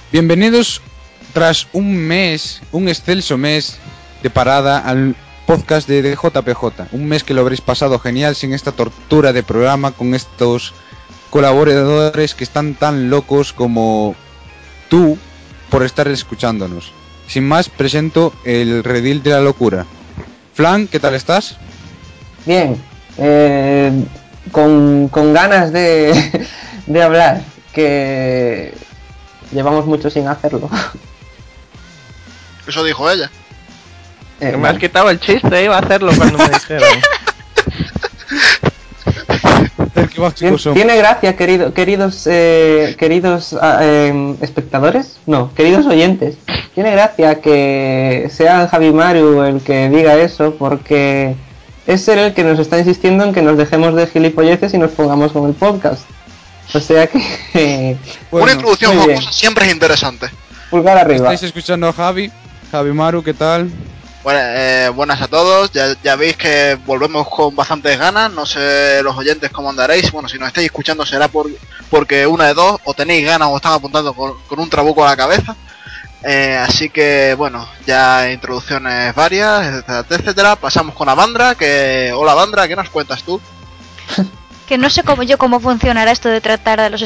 Bienvenidos tras un excelso mes de parada al podcast de JPJ. Un mes que lo habréis pasado genial sin esta tortura de programa con estos colaboradores que están tan locos como tú por estar escuchándonos. Sin más, presento el redil de la locura. Flan, ¿qué tal estás? Bien, con ganas de hablar, que llevamos mucho sin hacerlo. Eso dijo ella. Me has quitado el chiste, iba a hacerlo cuando me dijeron. Tiene gracia, queridos espectadores, no, queridos oyentes. Tiene gracia que sea Javi Maru el que diga eso, porque es él el que nos está insistiendo en que nos dejemos de gilipolleces y nos pongamos con el podcast. O sea que... bueno, una introducción jocosa siempre es interesante. Pulgar arriba. ¿Estáis escuchando a Javi Maru, ¿qué tal? Bueno, buenas a todos, ya veis que volvemos con bastantes ganas, no sé los oyentes cómo andaréis, bueno, si nos estáis escuchando será porque una de dos, o tenéis ganas o están apuntando con un trabuco a la cabeza, así que bueno, ya introducciones varias, etcétera, pasamos con Avandra, hola Avandra, ¿qué nos cuentas tú? Que no sé cómo funcionará esto de tratar a los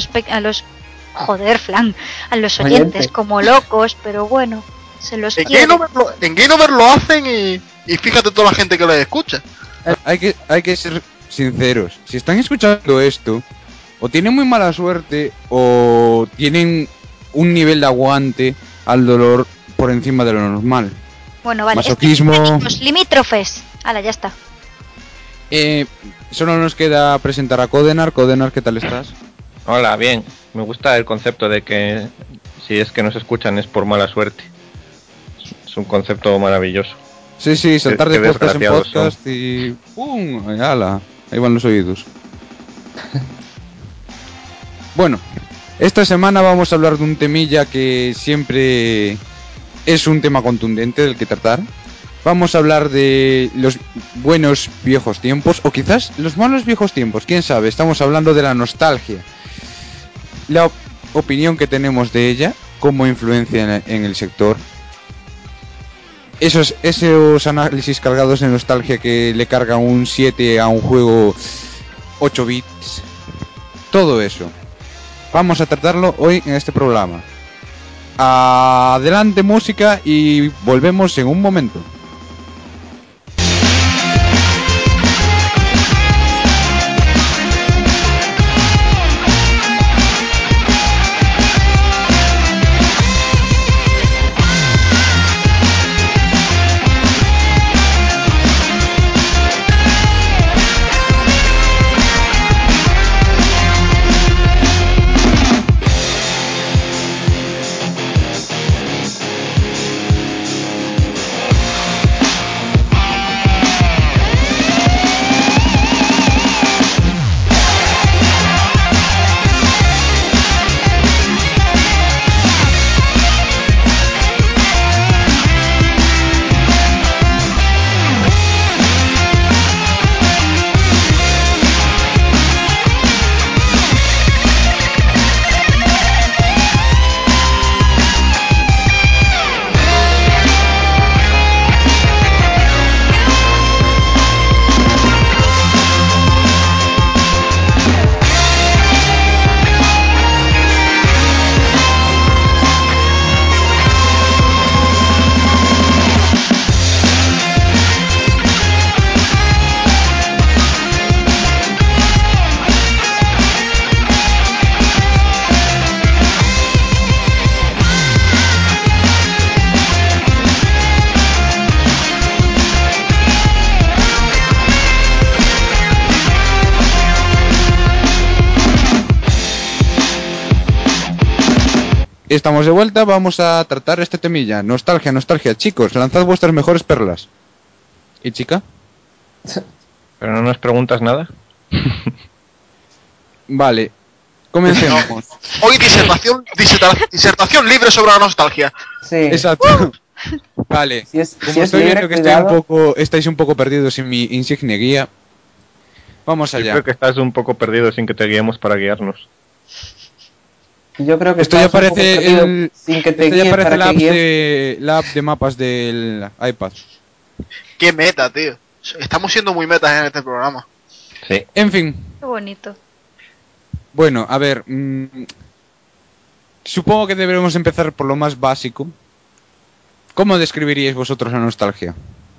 oyentes como locos, pero bueno, se los quiere. En Game Over lo hacen y fíjate toda la gente que les escucha. Hay que ser sinceros. Si están escuchando esto, o tienen muy mala suerte, o tienen un nivel de aguante al dolor por encima de lo normal. Bueno, vale. Masoquismo. Los limítrofes. Hala, ya está. Solo nos queda presentar a Codenar. Codenar, ¿qué tal estás? Hola, bien. Me gusta el concepto de que si es que nos escuchan es por mala suerte. Es un concepto maravilloso. Sí, saltar de podcast en podcast y ¡pum! ¡Hala! Ahí van los oídos. Bueno, esta semana vamos a hablar de un temilla que siempre es un tema contundente del que tratar. Vamos a hablar de los buenos viejos tiempos, o quizás los malos viejos tiempos, quién sabe. Estamos hablando de la nostalgia. La opinión que tenemos de ella, cómo influencia en el sector. Esos análisis cargados de nostalgia que le cargan un 7 a un juego 8 bits. Todo eso. Vamos a tratarlo hoy en este programa. Adelante música y volvemos en un momento. Estamos de vuelta, vamos a tratar este temilla. Nostalgia, chicos, lanzad vuestras mejores perlas. ¿Y chica? ¿Pero no nos preguntas nada? Vale, comencemos. No. Hoy disertación libre sobre la nostalgia. Sí. Exacto. Vale, como estoy viendo que estáis un poco perdidos en mi insigne guía, vamos allá. Yo creo que estás un poco perdido sin que te guiemos para guiarnos. Y yo creo que Esto ya estás un poco parece perdido el... sin que te Esto ya guíe parece para que guíes. la app de mapas del iPad. Qué meta, tío. Estamos siendo muy metas en este programa. Sí. En fin, Qué bonito. bueno, a ver... supongo que deberemos empezar por lo más básico. ¿Cómo describiríais vosotros la nostalgia?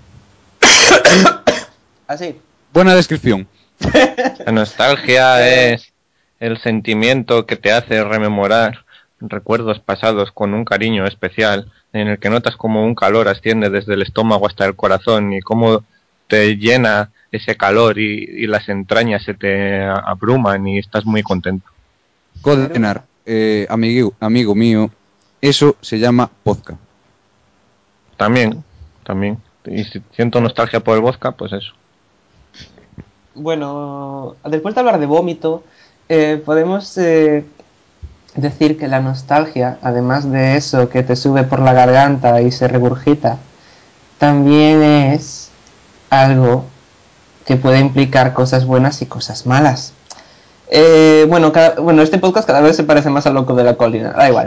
Así. Buena descripción. La nostalgia es el sentimiento que te hace rememorar recuerdos pasados con un cariño especial, en el que notas como un calor asciende desde el estómago hasta el corazón y cómo te llena ese calor y las entrañas se te abruman y estás muy contento. Codenar, amigo mío, eso se llama podcast. También. Y si siento nostalgia por el vodka, pues eso. Bueno, después de hablar de vómito, podemos decir que la nostalgia, además de eso que te sube por la garganta y se regurgita, también es algo que puede implicar cosas buenas y cosas malas. Bueno, este podcast cada vez se parece más al loco de la colina, da igual.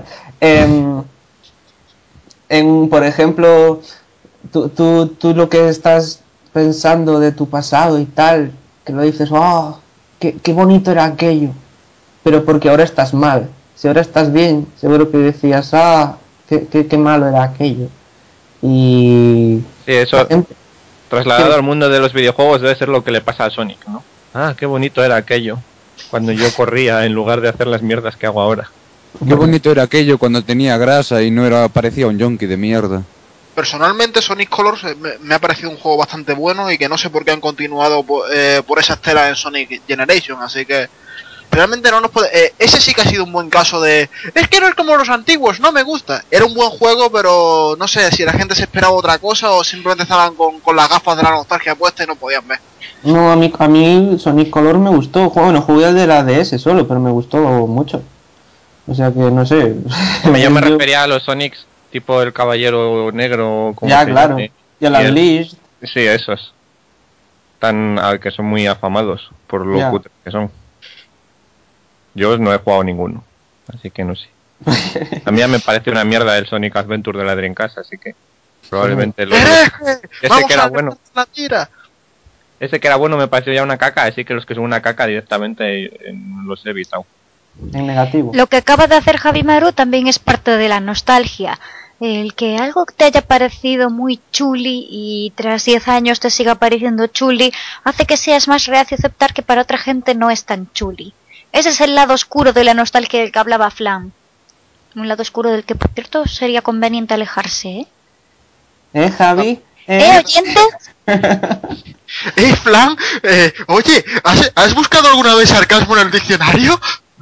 Por ejemplo, tú lo que estás pensando de tu pasado y tal, que lo dices, oh, qué bonito era aquello, pero porque ahora estás mal. Si ahora estás bien, seguro que decías, qué malo era aquello. Y Sí, la eso gente, trasladado al mundo de los videojuegos debe ser lo que le pasa a Sonic, ¿no? Ah, qué bonito era aquello, cuando yo corría en lugar de hacer las mierdas que hago ahora. Qué bonito era aquello cuando tenía grasa y no era parecía un yonki de mierda. Personalmente, Sonic Colors me ha parecido un juego bastante bueno y que no sé por qué han continuado por esa estela en Sonic Generation, así que realmente no nos puede... ese sí que ha sido un buen caso de... Es que no es como los antiguos, no me gusta. Era un buen juego, pero no sé si la gente se esperaba otra cosa o simplemente estaban con las gafas de la nostalgia puestas y no podían ver. no, a mí Sonic Color me gustó. Bueno, jugué el de la DS solo, pero me gustó mucho. O sea que no sé. Yo me Yo- refería a los Sonics tipo el Caballero Negro, como ya, se claro. llame. Y el Y el... Unleashed, Sí, esos. Que son muy afamados por lo ya. cutres que son. Yo no he jugado ninguno, así que no sé. A mí ya me parece una mierda el Sonic Adventure de la Dreamcast, así que probablemente ¡Hereje! ese que ¡Vamos era a bueno. la tira! Ese que era bueno me pareció ya una caca, así que los que son una caca directamente los he evitado. En negativo. Lo que acaba de hacer Javi Maru también es parte de la nostalgia. El que algo te haya parecido muy chuli y tras 10 años te siga pareciendo chuli hace que seas más reacio a aceptar que para otra gente no es tan chuli. Ese es el lado oscuro de la nostalgia del que hablaba Flan. Un lado oscuro del que, por cierto, sería conveniente alejarse, ¿eh? Javi? ¿Oyentes? Flan, oye, ¿has buscado alguna vez sarcasmo en el diccionario?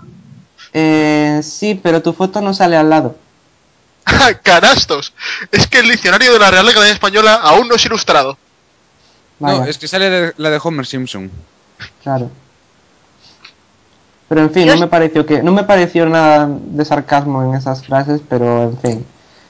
Sí, pero tu foto no sale al lado. ¡Canastos! Es que el diccionario de la Real Academia Española aún no es ilustrado. Vaya, No, es que sale la de Homer Simpson. claro. Pero en fin, Dios. no me pareció nada de sarcasmo en esas frases, pero en fin.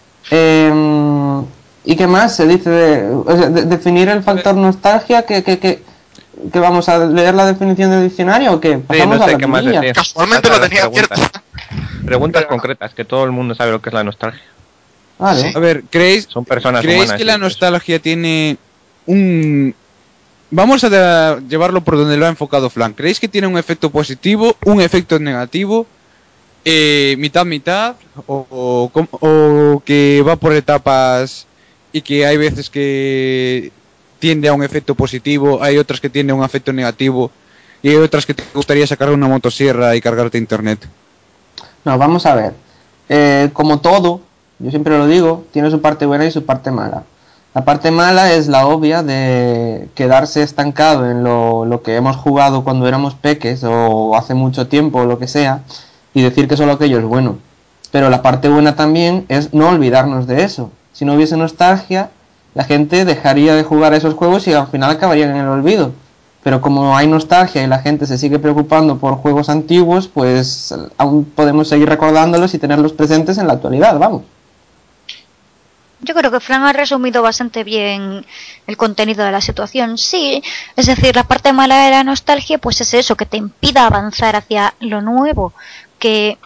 ¿Y qué más se dice definir el factor nostalgia? ¿Que vamos a leer la definición del diccionario o qué? Sí, Pasamos no a sé la qué más vidilla. decir. Casualmente Pasa lo a las tenía abierto. preguntas Pero no. concretas, que todo el mundo sabe lo que es la nostalgia. Vale. Sí. A ver, Son personas ¿creéis humanas que y la por eso. nostalgia tiene un... Vamos a llevarlo por donde lo ha enfocado Flan. ¿Creéis que tiene un efecto positivo, un efecto negativo, mitad, o que va por etapas y que hay veces que tiende a un efecto positivo, hay otras que tiende a un efecto negativo y hay otras que te gustaría sacar una motosierra y cargarte internet? No, vamos a ver. Como todo, yo siempre lo digo, tiene su parte buena y su parte mala. La parte mala es la obvia de quedarse estancado en lo que hemos jugado cuando éramos peques o hace mucho tiempo o lo que sea y decir que solo aquello es bueno. Pero la parte buena también es no olvidarnos de eso. Si no hubiese nostalgia, la gente dejaría de jugar a esos juegos y al final acabarían en el olvido. Pero como hay nostalgia y la gente se sigue preocupando por juegos antiguos, pues aún podemos seguir recordándolos y tenerlos presentes en la actualidad, vamos. Yo creo que Fran ha resumido bastante bien el contenido de la situación. Sí, es decir, la parte mala de la nostalgia pues es eso, que te impida avanzar hacia lo nuevo, que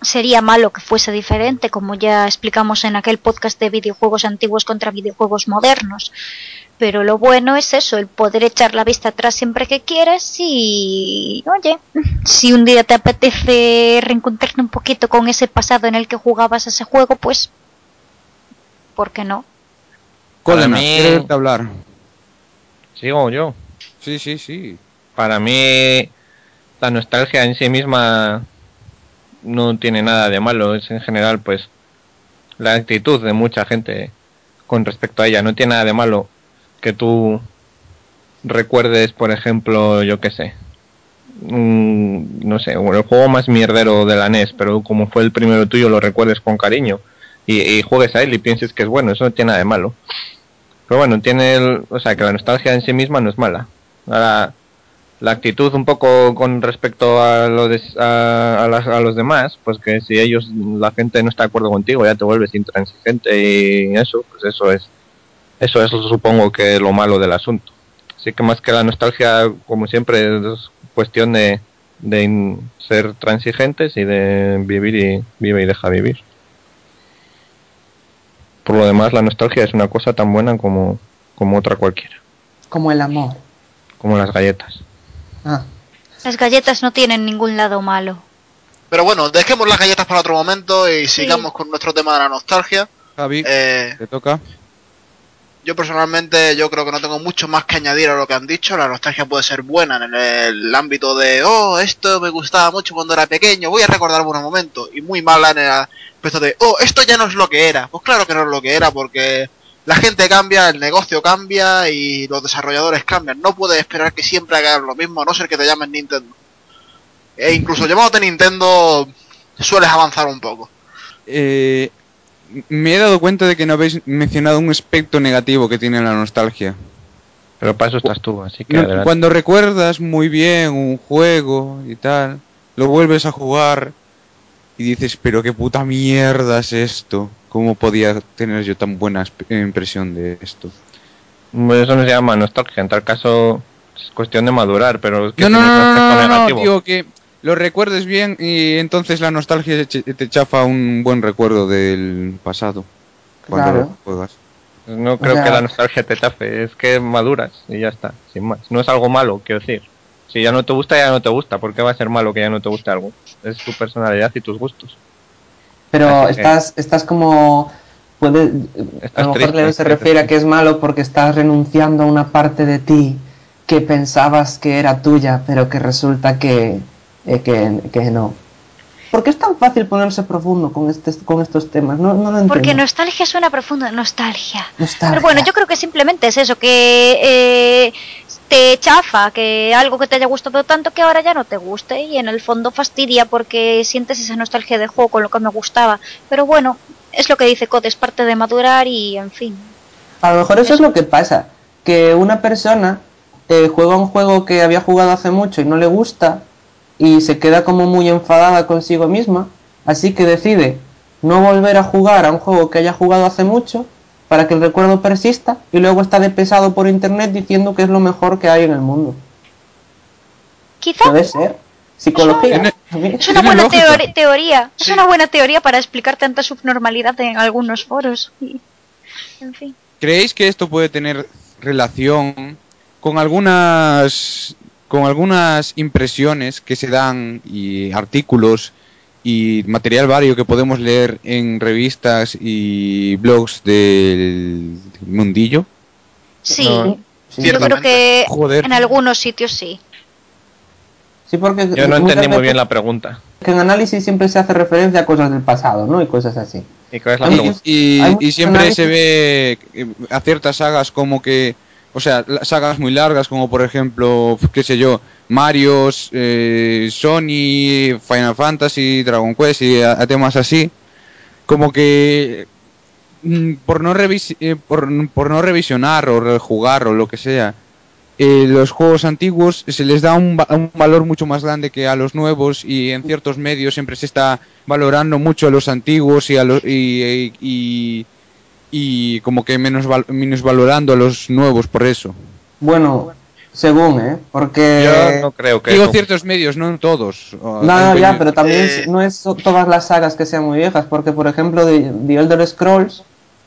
sería malo que fuese diferente, como ya explicamos en aquel podcast de videojuegos antiguos contra videojuegos modernos. Pero lo bueno es eso, el poder echar la vista atrás siempre que quieras y, oye, si un día te apetece reencontrarte un poquito con ese pasado en el que jugabas ese juego, pues, ¿por qué no? Cólena, quiero verte hablar. ¿Sigo yo? Sí. Para mí, la nostalgia en sí misma no tiene nada de malo. Es en general, pues, la actitud de mucha gente con respecto a ella. No tiene nada de malo que tú recuerdes, por ejemplo, yo qué sé, no sé, el juego más mierdero de la NES, pero como fue el primero tuyo lo recuerdes con cariño y juegues a él y pienses que es bueno. Eso no tiene nada de malo. Pero bueno, o sea, que la nostalgia en sí misma no es mala. Ahora, la actitud un poco con respecto a a los demás, pues que si la gente no está de acuerdo contigo, ya te vuelves intransigente y eso, pues eso es supongo que lo malo del asunto. Así que más que la nostalgia, como siempre, es cuestión de ser transigentes y de vivir y vive y deja vivir. Por lo demás, la nostalgia es una cosa tan buena como otra cualquiera. Como el amor. Como las galletas. Ah. Las galletas no tienen ningún lado malo. Pero bueno, dejemos las galletas para otro momento y Sí. sigamos con nuestro tema de la nostalgia. Javi, te toca. Yo personalmente yo creo que no tengo mucho más que añadir a lo que han dicho. La nostalgia puede ser buena en el ámbito de, oh, esto me gustaba mucho cuando era pequeño, voy a recordar buenos momentos. Y muy mala en el aspecto de, oh, esto ya no es lo que era. Pues claro que no es lo que era porque la gente cambia, el negocio cambia y los desarrolladores cambian. No puedes esperar que siempre hagan lo mismo a no ser que te llamen Nintendo. E incluso llamándote Nintendo sueles avanzar un poco. Me he dado cuenta de que no habéis mencionado un aspecto negativo que tiene la nostalgia. Pero para eso estás tú, así que adelante. Cuando recuerdas muy bien un juego y tal, lo vuelves a jugar y dices, pero qué puta mierda es esto. ¿Cómo podía tener yo tan buena impresión de esto? Eso no se llama nostalgia, en tal caso es cuestión de madurar, pero es que No, tiene un aspecto negativo. digo que lo recuerdes bien y entonces la nostalgia te chafa un buen recuerdo del pasado. Cuando Claro. lo juegas. No O creo sea, que la nostalgia te chafe, es que maduras y ya está, sin más. No es algo malo, quiero decir. Si ya no te gusta, ya no te gusta. ¿Por qué va a ser malo que ya no te guste algo? Es tu personalidad y tus gustos. pero Así que estás como... Puede, a estás lo mejor triste. Leo se ¿Qué refiere a haces? que es malo porque estás renunciando a una parte de ti que pensabas que era tuya, pero que resulta que no. ¿Por qué es tan fácil ponerse profundo con estos temas? No lo entiendo. Porque nostalgia suena profundo, nostalgia. Nostalgia. Pero bueno, yo creo que simplemente es eso, que te chafa, que algo que te haya gustado tanto que ahora ya no te guste y en el fondo fastidia porque sientes esa nostalgia de juego con lo que me gustaba. Pero bueno, es lo que dice Code, es parte de madurar y en fin. A lo mejor eso es lo que pasa, que una persona juega un juego que había jugado hace mucho y no le gusta y se queda como muy enfadada consigo misma, así que decide no volver a jugar a un juego que haya jugado hace mucho para que el recuerdo persista y luego está de pesado por internet diciendo que es lo mejor que hay en el mundo. Quizá Puede ser. Psicología. es una buena teoría. Es una buena teoría para explicar tanta subnormalidad en algunos foros. Y, en fin. ¿Creéis que esto puede tener relación con algunas impresiones que se dan y artículos y material vario que podemos leer en revistas y blogs del mundillo? Sí, No, yo creo que Joder. en algunos sitios sí. Sí, porque yo no entendí muy veces bien la pregunta. que en análisis siempre se hace referencia a cosas del pasado, ¿no? Y cosas así. ¿Y cuál es la Hay pregunta? muchos- hay Y muchos siempre análisis- se ve a ciertas sagas como que, o sea, sagas muy largas como por ejemplo, qué sé yo, Mario, Sony, Final Fantasy, Dragon Quest y a temas así, como que por no revisionar o rejugar o lo que sea, los juegos antiguos se les da un valor mucho más grande que a los nuevos y en ciertos medios siempre se está valorando mucho a los antiguos y a los y como que menos valorando a los nuevos por eso. Bueno, Según, porque... Yo no creo que Digo eso. ciertos medios, no en todos. No, ya, pero también no es todas las sagas que sean muy viejas, porque por ejemplo The Elder Scrolls,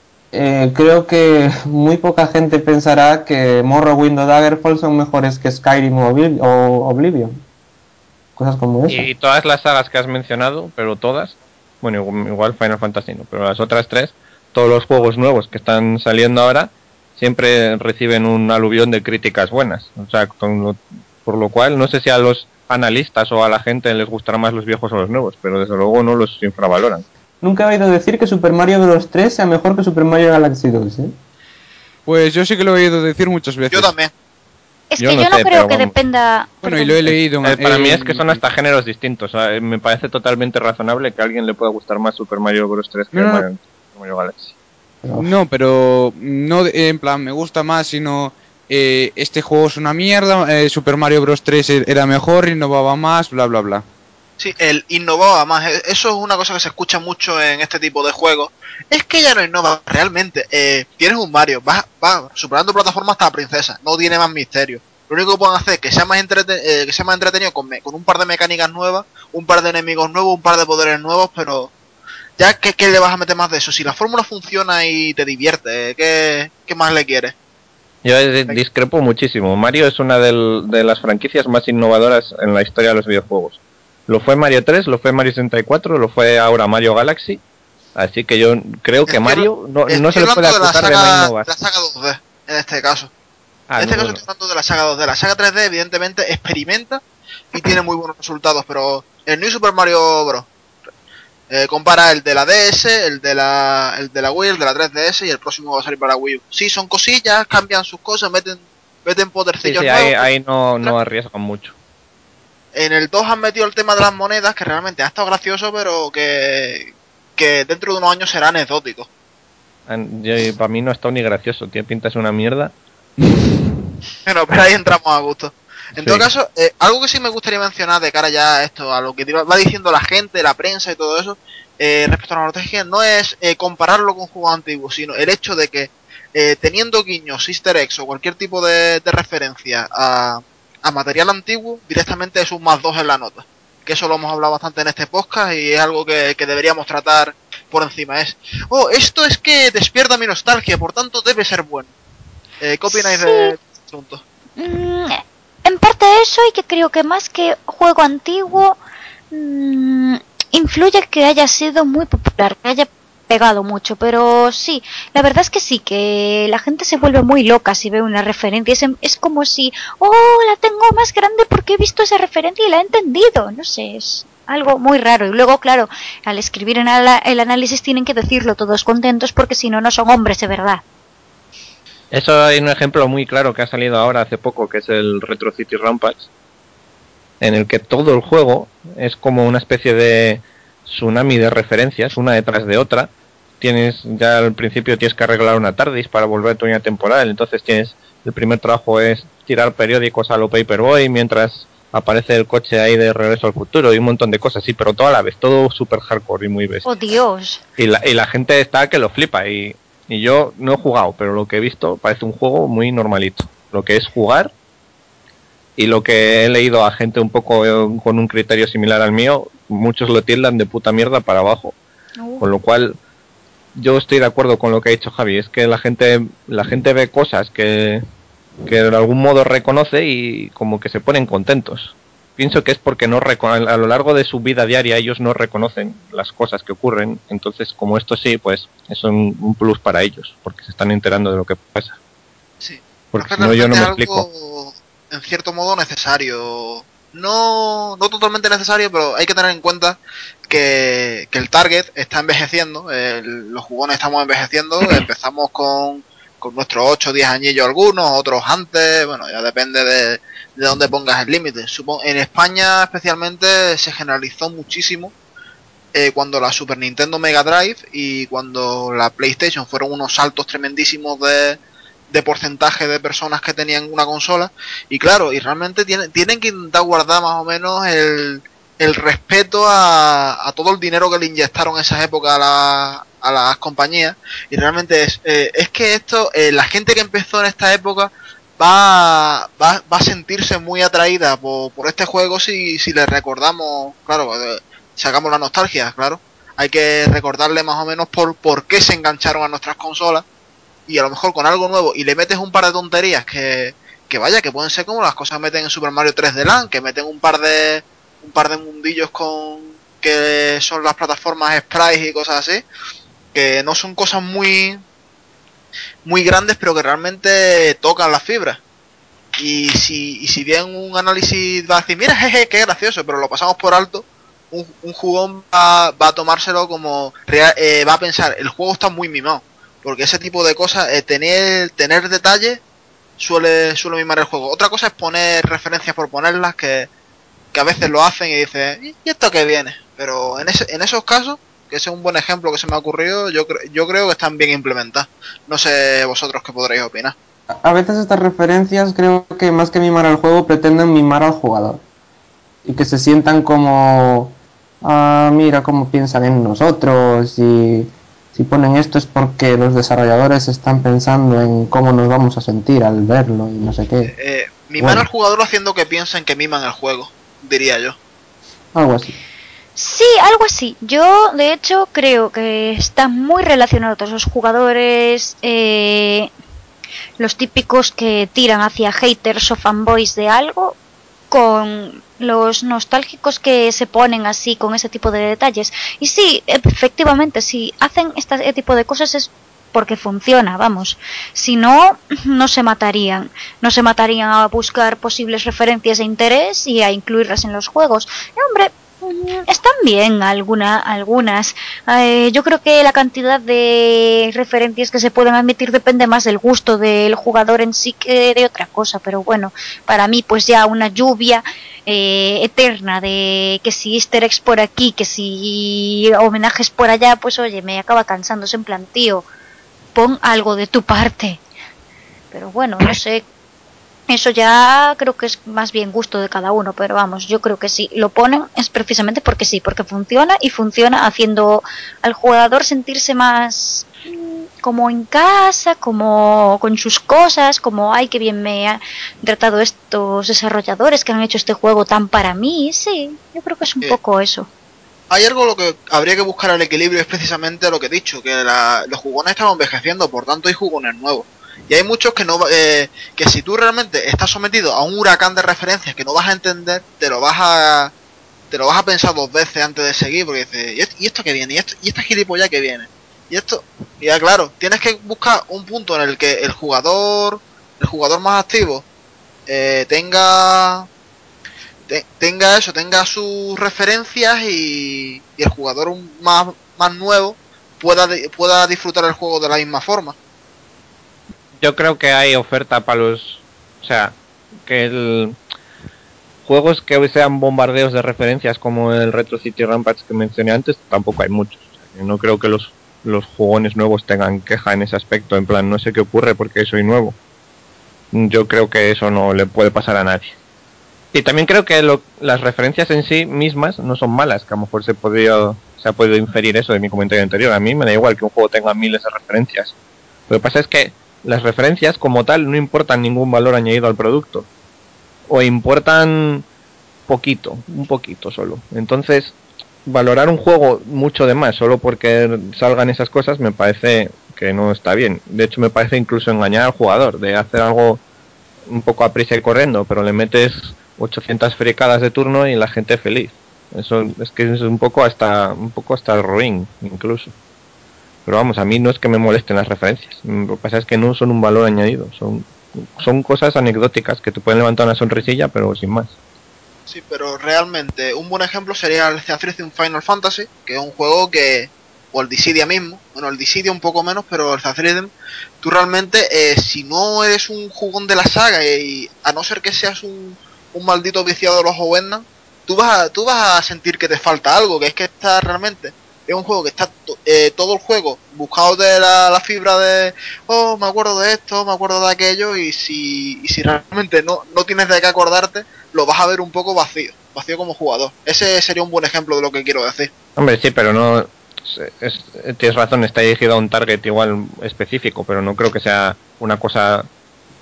creo que muy poca gente pensará que Morrowind o Daggerfall son mejores que Skyrim o Oblivion. Cosas como esa. Y todas las sagas que has mencionado, pero todas, bueno, igual Final Fantasy no, pero las otras tres, todos los juegos nuevos que están saliendo ahora, siempre reciben un aluvión de críticas buenas. O sea, por lo cual, no sé si a los analistas o a la gente les gustarán más los viejos o los nuevos, pero desde luego no los infravaloran. Nunca he oído decir que Super Mario Bros. 3 sea mejor que Super Mario Galaxy 2, ¿eh? Pues yo sí que lo he oído decir muchas veces. Yo también. Es Yo que no yo no sé, creo pero que vamos. dependa... Bueno, y perdón. lo he leído. Para mí es que son hasta géneros distintos. O sea, me parece totalmente razonable que a alguien le pueda gustar más Super Mario Bros. 3 que No, no, Mario Galaxy. no, pero no en plan me gusta más, sino este juego es una mierda, Super Mario Bros. 3 era mejor, innovaba más, bla, bla, bla. Sí, el innovaba más. Eso es una cosa que se escucha mucho en este tipo de juegos. Es que ya no innova realmente. Tienes un Mario, va superando plataformas hasta la princesa. No tiene más misterio. Lo único que pueden hacer es que sea más, que sea más entretenido con un par de mecánicas nuevas, un par de enemigos nuevos, un par de poderes nuevos, pero ya ¿qué le vas a meter más de eso? Si la fórmula funciona y te divierte, ¿qué más le quieres? Yo discrepo muchísimo. Mario es una de las franquicias más innovadoras en la historia de los videojuegos. Lo fue Mario 3, lo fue Mario 64, lo fue ahora Mario Galaxy. Así que yo creo que Mario no se Estoy le puede hablando de acusar de no innovar. la saga 2D, en este caso. Ah, En este caso bueno. estoy hablando de la saga 2D. La saga 3D evidentemente experimenta y tiene muy buenos resultados, pero el New Super Mario Bros. Compara el de la DS, el de la Wii, el de la 3DS y el próximo va a salir para Wii U. Sí, son cosillas, cambian sus cosas, meten Sí, podercillos sí, nuevos. ahí no arriesgan mucho. En el 2 han metido el tema de las monedas, que realmente ha estado gracioso, pero que dentro de unos años será anecdótico. Para mí no ha estado ni gracioso. Tiene pinta de una mierda. Bueno, pero ahí entramos a gusto. En todo Sí. caso, algo que sí me gustaría mencionar de cara ya a esto, a lo que va diciendo la gente, la prensa y todo eso, respecto a la nostalgia, no es compararlo con juegos antiguos, sino el hecho de que teniendo guiños, easter eggs o cualquier tipo de referencia a material antiguo, directamente es un +2 en la nota. Que eso lo hemos hablado bastante en este podcast y es algo que deberíamos tratar por encima. Esto es que despierta mi nostalgia, por tanto debe ser bueno. ¿Qué opináis Sí, de este asunto? en parte eso y que creo que más que juego antiguo mm, influye que haya sido muy popular, que haya pegado mucho, pero sí, la verdad es que sí, que la gente se vuelve muy loca si ve una referencia, es como si, oh, la tengo más grande porque he visto esa referencia y la he entendido, no sé, es algo muy raro y luego claro, al escribir en el análisis tienen que decirlo todos contentos porque si no, no son hombres de verdad. Eso hay un ejemplo muy claro que ha salido ahora hace poco, que es el Retro City Rampage, en el que todo el juego es como una especie de tsunami de referencias, una detrás de otra. Ya al principio tienes que arreglar una TARDIS para volver a tu línea temporal, entonces el primer trabajo es tirar periódicos a lo Paperboy mientras aparece el coche ahí de Regreso al Futuro y un montón de cosas, sí, pero toda la vez, todo súper hardcore y muy Oh bestia. Dios. Y la gente está que lo flipa y yo no he jugado, pero lo que he visto parece un juego muy normalito. Lo que es jugar y lo que he leído a gente un poco con un criterio similar al mío, muchos lo tildan de puta mierda para abajo. Con lo cual, yo estoy de acuerdo con lo que ha dicho Javi, es que la gente ve cosas que de algún modo reconoce y como que se ponen contentos. Pienso que es porque a lo largo de su vida diaria ellos no reconocen las cosas que ocurren, entonces como esto sí, pues es un plus para ellos, porque se están enterando de lo que pasa. Sí, pero es Porque que si no yo no realmente es me explico. algo, en cierto modo, necesario. No totalmente necesario, pero hay que tener en cuenta que el target está envejeciendo, los jugones estamos envejeciendo, empezamos con nuestros 8 o 10 añillos algunos, otros antes, bueno, ya depende de dónde pongas el límite. En España especialmente se generalizó muchísimo cuando la Super Nintendo Mega Drive y cuando la PlayStation fueron unos saltos tremendísimos de porcentaje de personas que tenían una consola. Y claro, y realmente tienen que intentar guardar más o menos el respeto a todo el dinero que le inyectaron en esas épocas a las compañías. Y realmente es que esto, la gente que empezó en esta época va a sentirse muy atraída por este juego si le recordamos, claro, sacamos la nostalgia, claro. Hay que recordarle más o menos por qué se engancharon a nuestras consolas y a lo mejor con algo nuevo y le metes un par de tonterías que vaya, que pueden ser como las cosas que meten en Super Mario 3D Land, que meten un par de mundillos con que son las plataformas sprites y cosas así, que no son cosas muy grandes, pero que realmente tocan las fibras. Y si bien un análisis va a decir, mira, jeje, qué gracioso, pero lo pasamos por alto, un jugón va a tomárselo como va a pensar, el juego está muy mimado. Porque ese tipo de cosas, tener detalles suele mimar el juego. Otra cosa es poner referencias por ponerlas, que a veces lo hacen y dices, ¿y esto qué viene? Pero en esos casos, que ese es un buen ejemplo que se me ha ocurrido, yo creo que están bien implementadas. No sé vosotros qué podréis opinar. A veces estas referencias creo que más que mimar al juego pretenden mimar al jugador. Y que se sientan como, ah, mira cómo piensan en nosotros y si ponen esto es porque los desarrolladores están pensando en cómo nos vamos a sentir al verlo y no sé qué. Mimar al Bueno, jugador haciendo que piensen que miman el juego, diría yo. algo así. Sí, algo así. Yo, de hecho, creo que está muy relacionado todos los jugadores, los típicos que tiran hacia haters o fanboys de algo, con los nostálgicos que se ponen así con ese tipo de detalles. Y sí, efectivamente, si hacen este tipo de cosas es porque funciona, vamos. Si no, no se matarían. No se matarían a buscar posibles referencias de interés y a incluirlas en los juegos. Y, hombre, están bien algunas. Yo creo que la cantidad de referencias que se pueden admitir depende más del gusto del jugador en sí que de otra cosa. Pero bueno, para mí pues ya una lluvia eterna de que si easter eggs por aquí, que si homenajes por allá, pues oye, me acaba cansándose en plan, tío, pon algo de tu parte. Pero bueno, no sé, eso ya creo que es más bien gusto de cada uno, pero vamos, yo creo que si lo ponen es precisamente porque sí, porque funciona y funciona haciendo al jugador sentirse más como en casa, como con sus cosas, como ay, que bien me han tratado estos desarrolladores que han hecho este juego tan para mí. Sí, yo creo que es un Eh, poco eso. Hay algo lo que habría que buscar el equilibrio, es precisamente lo que he dicho, que los jugones están envejeciendo, por tanto hay jugones nuevos. Y hay muchos que si tú realmente estás sometido a un huracán de referencias que no vas a entender, te lo vas a pensar dos veces antes de seguir, porque dices, ¿y esto qué viene? ¿Y esta gilipollas que viene? Y esto, y ya claro, tienes que buscar un punto en el que el jugador más activo tenga tenga sus referencias y el jugador más nuevo pueda disfrutar el juego de la misma forma. Yo creo que hay oferta para los... O sea, que el... Juegos que sean bombardeos de referencias como el Retro City Rampage que mencioné antes, tampoco hay muchos. O sea, que no creo que los jugones nuevos tengan queja en ese aspecto. En plan, no sé qué ocurre porque soy nuevo. Yo creo que eso no le puede pasar a nadie. Y también creo que las referencias en sí mismas no son malas, que a lo mejor se ha podido inferir eso de mi comentario anterior. A mí me da igual que un juego tenga miles de referencias. Lo que pasa es que las referencias como tal no importan ningún valor añadido al producto. O importan poquito, un poquito solo. Entonces, valorar un juego mucho de más solo porque salgan esas cosas me parece que no está bien. De hecho, me parece incluso engañar al jugador, de hacer algo un poco a prisa y corriendo, pero le metes 800 fricadas de turno y la gente feliz. Eso es que es un poco hasta ruin incluso. Pero vamos, a mí no es que me molesten las referencias. Lo que pasa es que no son un valor añadido, son cosas anecdóticas que te pueden levantar una sonrisilla, pero sin más. Sí, pero realmente un buen ejemplo sería el Theatrhythm Final Fantasy, que es un juego o el Dissidia mismo, bueno, el Dissidia un poco menos, pero el Theatrhythm, tú realmente, si no eres un jugón de la saga, y a no ser que seas un maldito viciado de los Owendam, tú vas a sentir que te falta algo, que es que está realmente, es un juego que está todo el juego buscado de la fibra de, oh, me acuerdo de esto, me acuerdo de aquello, y si realmente no tienes de qué acordarte, lo vas a ver un poco vacío como jugador. Ese sería un buen ejemplo de lo que quiero decir. Hombre, sí, pero no... tienes razón, está dirigido a un target igual específico, pero no creo que sea una cosa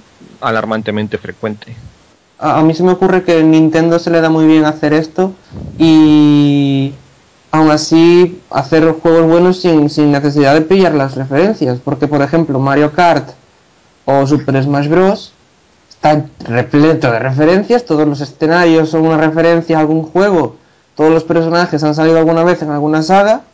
alarmantemente frecuente. A mí se me ocurre que Nintendo se le da muy bien hacer esto y aún así hacer juegos buenos sin necesidad de pillar las referencias, porque por ejemplo Mario Kart o Super Smash Bros. Está repleto de referencias, todos los escenarios son una referencia a algún juego, todos los personajes han salido alguna vez en alguna saga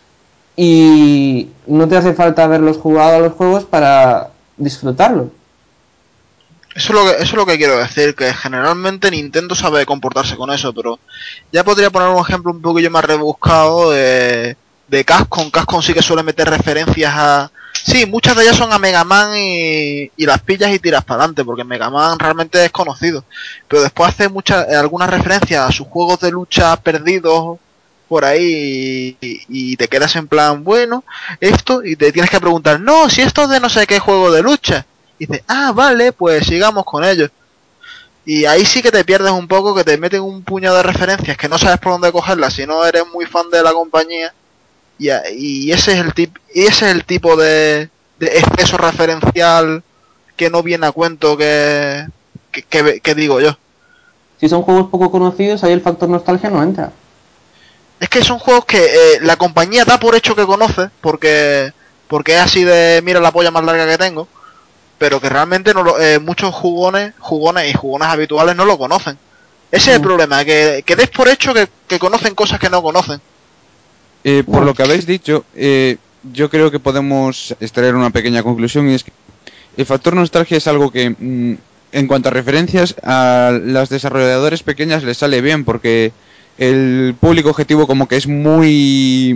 y no te hace falta haberlos jugado a los juegos para disfrutarlo. Eso es lo que quiero decir, que generalmente Nintendo sabe comportarse con eso, pero ya podría poner un ejemplo un poquillo más rebuscado de Capcom. Capcom sí que suele meter referencias a... Sí, muchas de ellas son a Mega Man y las pillas y tiras para adelante, porque Mega Man realmente es conocido. Pero después hace algunas referencias a sus juegos de lucha perdidos por ahí y te quedas en plan, bueno, esto, y te tienes que preguntar, no, si esto es de no sé qué juego de lucha. Y dices, ah, vale, pues sigamos con ello. Y ahí sí que te pierdes un poco, que te meten un puñado de referencias que no sabes por dónde cogerlas si no eres muy fan de la compañía. Y ese es el tipo de exceso referencial que no viene a cuento que digo yo. Si son juegos poco conocidos, ahí el factor nostalgia no entra. Es que son juegos que la compañía da por hecho que conoce, porque es así de mira la polla más larga que tengo, pero que realmente muchos jugones y jugones habituales no lo conocen. Ese es el problema, que des por hecho que conocen cosas que no conocen. Por lo que habéis dicho, yo creo que podemos extraer una pequeña conclusión, y es que el factor nostalgia es algo que, en cuanto a referencias, a las desarrolladores pequeñas les sale bien, porque el público objetivo como que es muy,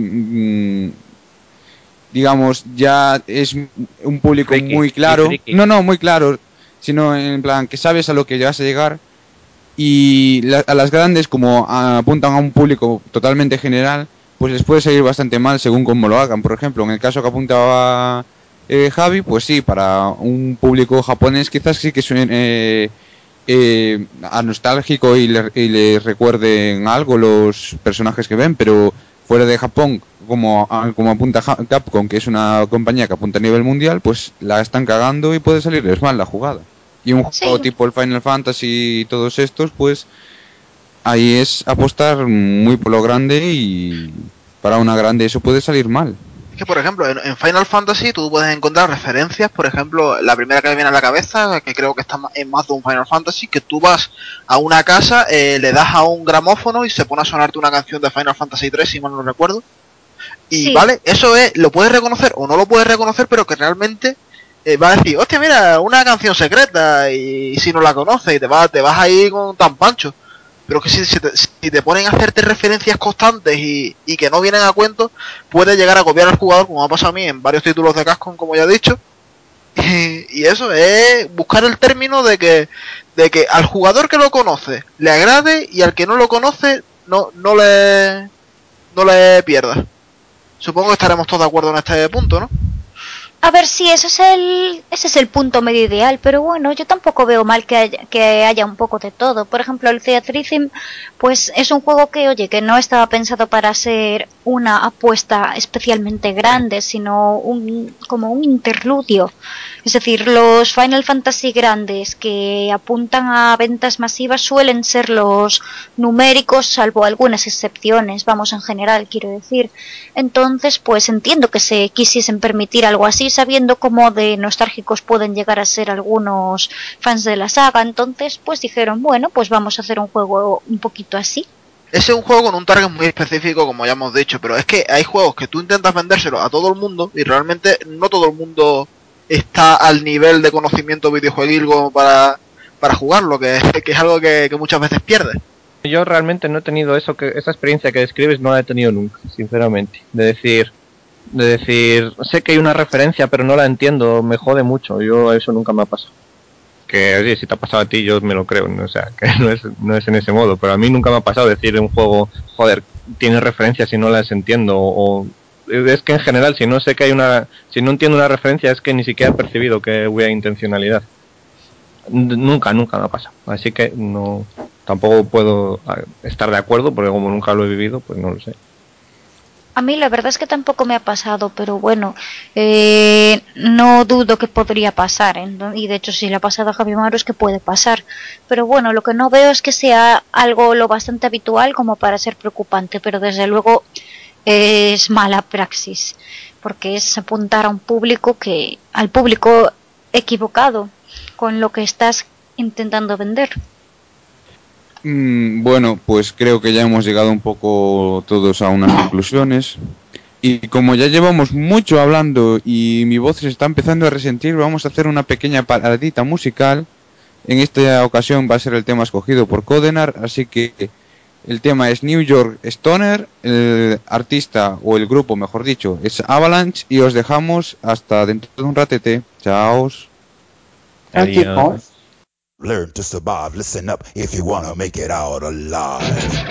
digamos, ya es un público Friki, muy claro. friki. No, muy claro, sino en plan que sabes a lo que vas a llegar. Y a las grandes, como apuntan a un público totalmente general, pues les puede salir bastante mal según cómo lo hagan. Por ejemplo, en el caso que apuntaba Javi, pues sí, para un público japonés quizás sí que suene a nostálgico y le recuerden algo los personajes que ven, pero fuera de Japón, como apunta Capcom, que es una compañía que apunta a nivel mundial, pues la están cagando y puede salirles mal la jugada. Y un juego Sí. tipo el Final Fantasy y todos estos, pues ahí es apostar muy por lo grande, y para una grande eso puede salir mal. Es que, por ejemplo, en Final Fantasy tú puedes encontrar referencias, por ejemplo, la primera que me viene a la cabeza, que creo que está en más de un Final Fantasy, que tú vas a una casa, le das a un gramófono y se pone a sonarte una canción de Final Fantasy 3, si mal no recuerdo. Y Sí. vale, eso lo puedes reconocer o no lo puedes reconocer, pero que realmente va a decir, hostia, mira, una canción secreta, y si no la conoces y te vas ahí con tan pancho. Pero que si te ponen a hacerte referencias constantes y que no vienen a cuento, puede llegar a agobiar al jugador, como ha pasado a mí en varios títulos de Capcom, como ya he dicho. Y eso es buscar el término de que al jugador que lo conoce le agrade, y al que no lo conoce no le pierda. Supongo que estaremos todos de acuerdo en este punto, ¿no? A ver, sí, ese es el punto medio ideal, pero bueno, yo tampoco veo mal que haya un poco de todo. Por ejemplo, el Theatrhythm, pues es un juego que, oye, que no estaba pensado para ser una apuesta especialmente grande, sino como un interludio. Es decir, los Final Fantasy grandes que apuntan a ventas masivas suelen ser los numéricos, salvo algunas excepciones, vamos, en general, quiero decir. Entonces, pues entiendo que se quisiesen permitir algo así, sabiendo cómo de nostálgicos pueden llegar a ser algunos fans de la saga. Entonces, pues dijeron, bueno, pues vamos a hacer un juego un poquito así. Ese es un juego con un target muy específico, como ya hemos dicho, pero es que hay juegos que tú intentas vendérselo a todo el mundo y realmente no todo el mundo está al nivel de conocimiento videojueguil como para jugarlo, que es algo que muchas veces pierdes. Yo realmente no he tenido esa experiencia que describes, no la he tenido nunca, sinceramente. De decir, sé que hay una referencia, pero no la entiendo, me jode mucho. Yo eso nunca me ha pasado. Que oye, si te ha pasado a ti, yo me lo creo, ¿no? O sea, que no es en ese modo, pero a mí nunca me ha pasado decir en un juego, joder, tiene referencias y no las entiendo, o es que en general, si no entiendo una referencia, es que ni siquiera he percibido que hubiera intencionalidad. Nunca me ha pasado, así que no, tampoco puedo estar de acuerdo, porque como nunca lo he vivido, pues no lo sé. A mí la verdad es que tampoco me ha pasado, pero bueno, no dudo que podría pasar. Y de hecho, si le ha pasado a Javi Maru es que puede pasar. Pero bueno, lo que no veo es que sea algo lo bastante habitual como para ser preocupante, pero desde luego es mala praxis, porque es apuntar a un público al público equivocado con lo que estás intentando vender. Bueno, pues creo que ya hemos llegado un poco todos a unas conclusiones. Y como ya llevamos mucho hablando y mi voz se está empezando a resentir, vamos a hacer una pequeña paradita musical. En esta ocasión va a ser el tema escogido por Codenar, así que el tema es New York Stoner, el artista o el grupo, mejor dicho, es Avalanche y os dejamos hasta dentro de un ratete. Chaos. Adiós. Learn to survive, listen up if you wanna make it out alive.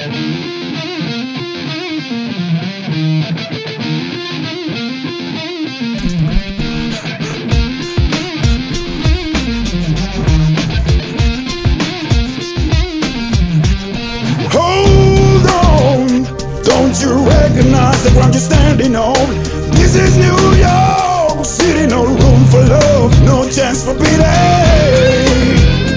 Hold on, don't you recognize the ground you're standing on? This is New York City, no room for love, no chance for pity.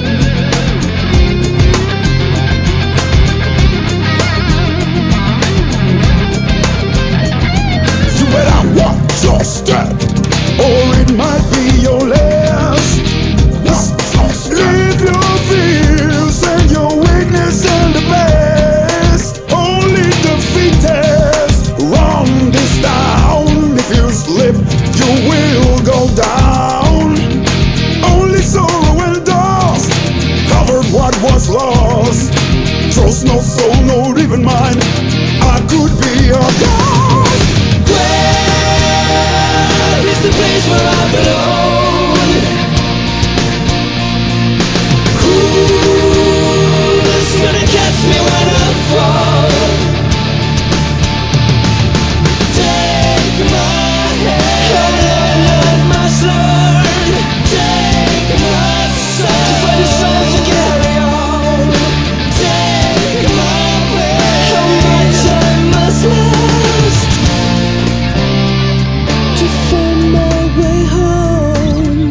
You better watch your step, or it might be your last. Leave your fears and your weakness in the past. Only defeated run this town. If you slip, you will go down. Only sorrow and dust covered what was lost. Trust no soul, not even mine. I could be a god. Where is the place where I belong? Who's gonna catch me when I fall? Take my hand and my sword. Take my soul for the souls to carry on. Take my breath, how much I must last to find my way home.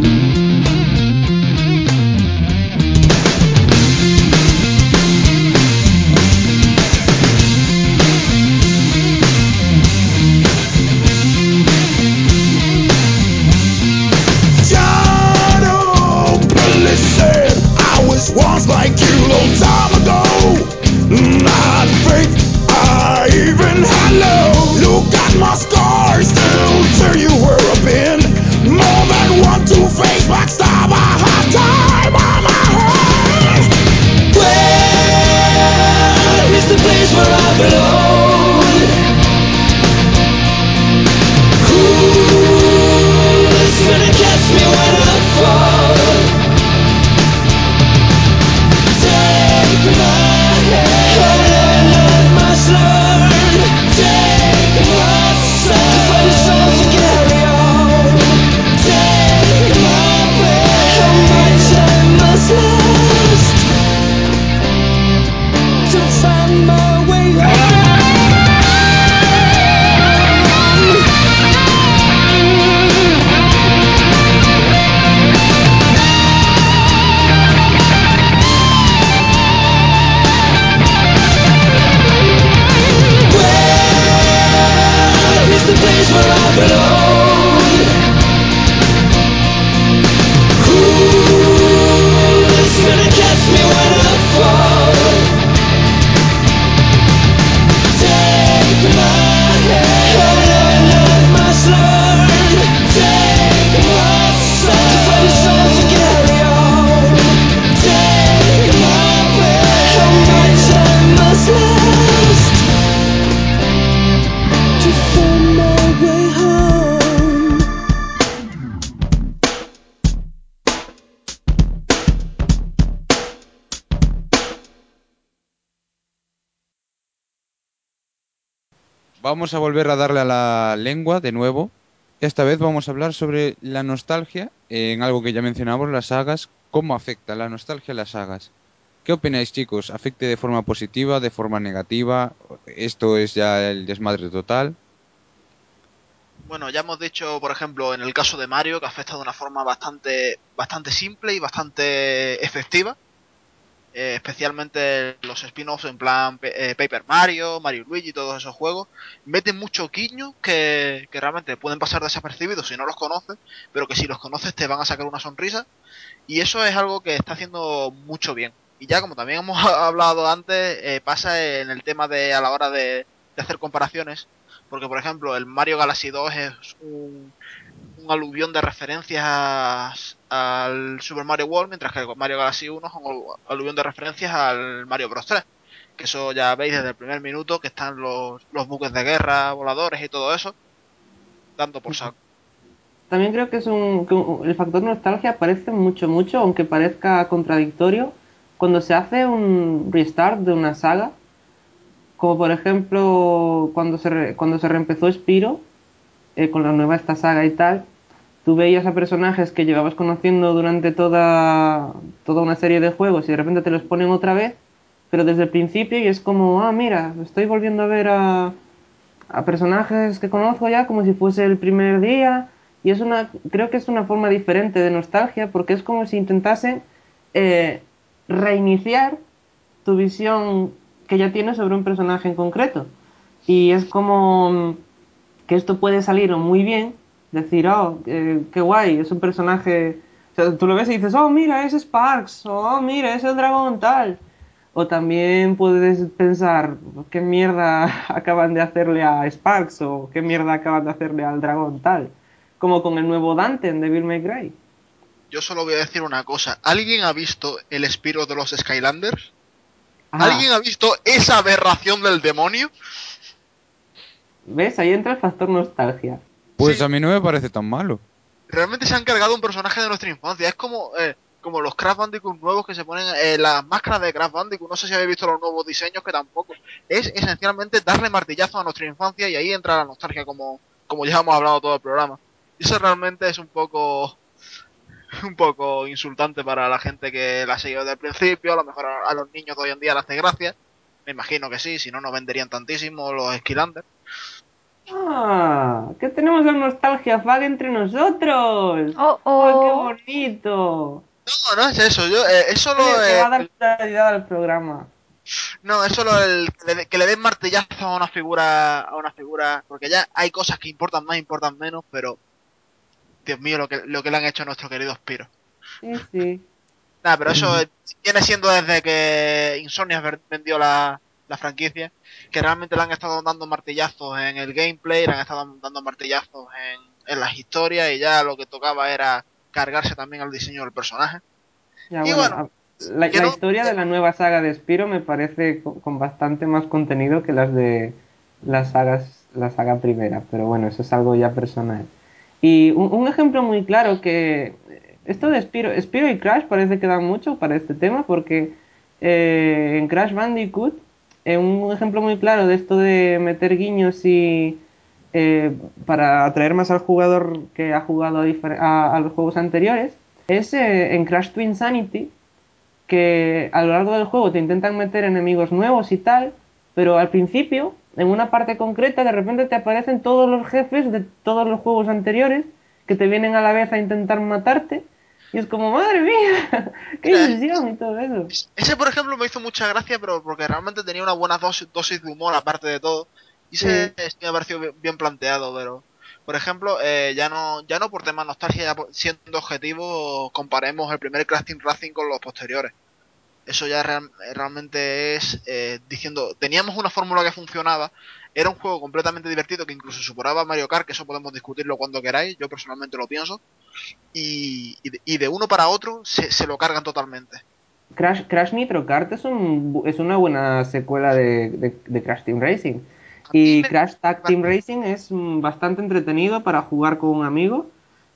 Shadow police said I was once like you long time ago. Not fake, I even had love. Look at my scars, still tell you where I've been. More than one two-faced backstab, I had time on my hands. Where is the place where I belong? Who's gonna catch me when I fall? Take my hand and my sword. Take my soul for the souls to carry on. Take my breath, how much I must last to find my way home. Where is the place where I belong? Who's gonna catch me when I fall? Take my hand and my sword. Take my soul for the souls to carry on. Take my breath, how much I must last to find my way home. Vamos a volver a darle a la lengua de nuevo. Esta vez vamos a hablar sobre la nostalgia, en algo que ya mencionamos, las sagas. ¿Cómo afecta la nostalgia a las sagas? ¿Qué opináis, chicos? ¿Afecte de forma positiva, de forma negativa? ¿Esto es ya el desmadre total? Bueno, ya hemos dicho, por ejemplo, en el caso de Mario, que afecta de una forma bastante simple y bastante efectiva. Especialmente los spin-offs en plan Paper Mario, Mario Luigi, todos esos juegos, meten mucho guiño que realmente pueden pasar desapercibidos si no los conoces, pero que si los conoces te van a sacar una sonrisa, y eso es algo que está haciendo mucho bien. Y ya como también hemos hablado antes, pasa en el tema de a la hora de hacer comparaciones, porque por ejemplo el Mario Galaxy 2 es un aluvión de referencias al Super Mario World, mientras que el Mario Galaxy 1 es un aluvión de referencias al Mario Bros. 3. Que eso ya veis desde el primer minuto que están los buques de guerra, voladores y todo eso, dando por saco. También creo que el factor nostalgia aparece mucho, mucho, aunque parezca contradictorio, cuando se hace un restart de una saga, como por ejemplo cuando se reempezó Spyro, con la nueva esta saga y tal, tú veías a personajes que llevabas conociendo durante toda una serie de juegos y de repente te los ponen otra vez, pero desde el principio y es como, ah, mira, estoy volviendo a ver a personajes que conozco ya como si fuese el primer día. Y creo que es una forma diferente de nostalgia porque es como si intentasen eh, reiniciar tu visión que ya tienes sobre un personaje en concreto. Y es como que esto puede salir o muy bien, decir, oh, qué guay, es un personaje. O sea, tú lo ves y dices, oh, mira, es Sparks, o oh, mira, es el dragón tal. O también puedes pensar, qué mierda acaban de hacerle a Sparks, o qué mierda acaban de hacerle al dragón tal. Como con el nuevo Dante en Devil May Cry. Yo solo voy a decir una cosa. ¿Alguien ha visto el Spiro de los Skylanders? Ah, ¿Alguien ha visto esa aberración del demonio? ¿ves? Ahí entra el factor nostalgia. Pues Sí, a mí no me parece tan malo. realmente se han cargado un personaje de nuestra infancia. Es como los Crash Bandicoot nuevos que se ponen las máscaras de Crash Bandicoot. No sé si habéis visto los nuevos diseños, que tampoco. Es esencialmente darle martillazo a nuestra infancia y ahí entra la nostalgia, como ya hemos hablado todo el programa. Y eso realmente es un poco insultante para la gente que la ha seguido desde el principio. A lo mejor a los niños de hoy en día le hace gracia. Me imagino que sí, si no, no venderían tantísimo los Skylanders. Ah, ¿qué tenemos la nostalgia fag entre nosotros? Oh, ¡Ay, qué oh. bonito! No, no es eso. Es solo Le va a dar pluralidad al programa. no, es solo el que le den martillazo a una figura, porque ya hay cosas que importan más, importan menos, pero Dios mío, lo que le han hecho a nuestro querido Spiro. Sí, sí. Nada, pero eso viene siendo desde que Insomniac vendió la franquicia, que realmente le han estado dando martillazos en el gameplay, le han estado dando martillazos en las historias, y ya lo que tocaba era cargarse también al diseño del personaje. Ya Y bueno, bueno, que la no, historia de la nueva saga de Spyro me parece con bastante más contenido que las de la saga primera, pero bueno, eso es algo ya personal. Y un ejemplo muy claro que esto de Spyro y Crash parece que dan mucho para este tema porque en Crash Bandicoot, un ejemplo muy claro de esto de meter guiños y para atraer más al jugador que ha jugado a los juegos anteriores, es en Crash to Insanity, que a lo largo del juego te intentan meter enemigos nuevos y tal, pero al principio, en una parte concreta, de repente te aparecen todos los jefes de todos los juegos anteriores que te vienen a la vez a intentar matarte. Y es como, madre mía, qué mira, ilusión y todo eso. ese, por ejemplo, me hizo mucha gracia, pero porque realmente tenía una buena dosis de humor, aparte de todo. Y Sí. sí me ha parecido bien planteado, pero, por ejemplo, ya no por tema nostalgia, siendo objetivo, comparemos el primer Crash Team Racing con los posteriores. Eso ya realmente es diciendo, teníamos una fórmula que funcionaba, era un juego completamente divertido que incluso superaba a Mario Kart, que eso podemos discutirlo cuando queráis, yo personalmente lo pienso, y de uno para otro se lo cargan totalmente. Crash Nitro Kart es una buena secuela de Crash Team Racing. A mí Y me Crash Tag Team Racing es bastante entretenido para jugar con un amigo.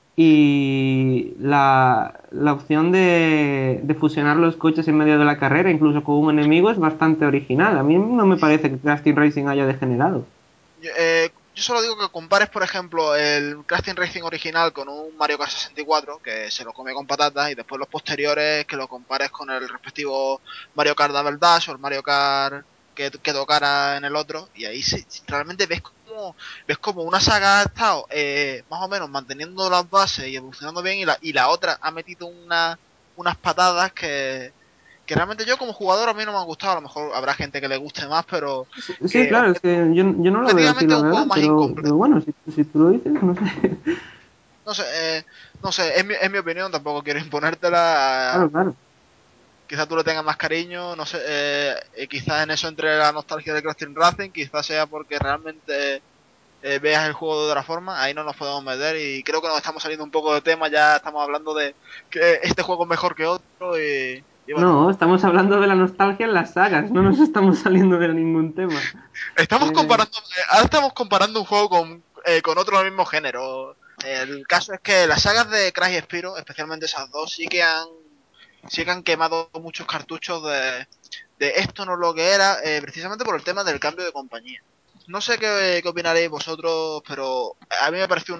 Y la opción de fusionar los coches en medio de la carrera, incluso con un enemigo, es bastante original. A mí no me parece que Crash Team Racing haya degenerado. Yo solo digo que compares, por ejemplo, el Crash Team Racing original con un Mario Kart 64, que se lo come con patatas, y después los posteriores que lo compares con el respectivo Mario Kart Double Dash o el Mario Kart que tocara en el otro, y ahí realmente ves como una saga ha estado más o menos manteniendo las bases y evolucionando bien, y la otra ha metido unas patadas que realmente yo como jugador a mí no me han gustado. A lo mejor habrá gente que le guste más, pero Sí, claro, es que yo no lo veo así, objetivamente la es un verdad, juego más incompleto. pero bueno, si tú lo dices, no sé. No sé, no sé, es mi opinión, tampoco quiero imponértela. Claro, claro. Quizás tú le tengas más cariño, no sé, quizás en eso entre la nostalgia de Crash Team Racing, quizás sea porque realmente veas el juego de otra forma, ahí no nos podemos meter, y creo que nos estamos saliendo un poco de tema, ya estamos hablando de que este juego es mejor que otro, y bueno, No, estamos hablando de la nostalgia en las sagas, no nos estamos saliendo de ningún tema. Eh, ahora estamos comparando un juego con otro del mismo género. El caso es que las sagas de Crash y Spyro, especialmente esas dos, sí que han quemado muchos cartuchos de esto no es lo que era, precisamente por el tema del cambio de compañía. No sé qué opinaréis vosotros, pero a mí me pareció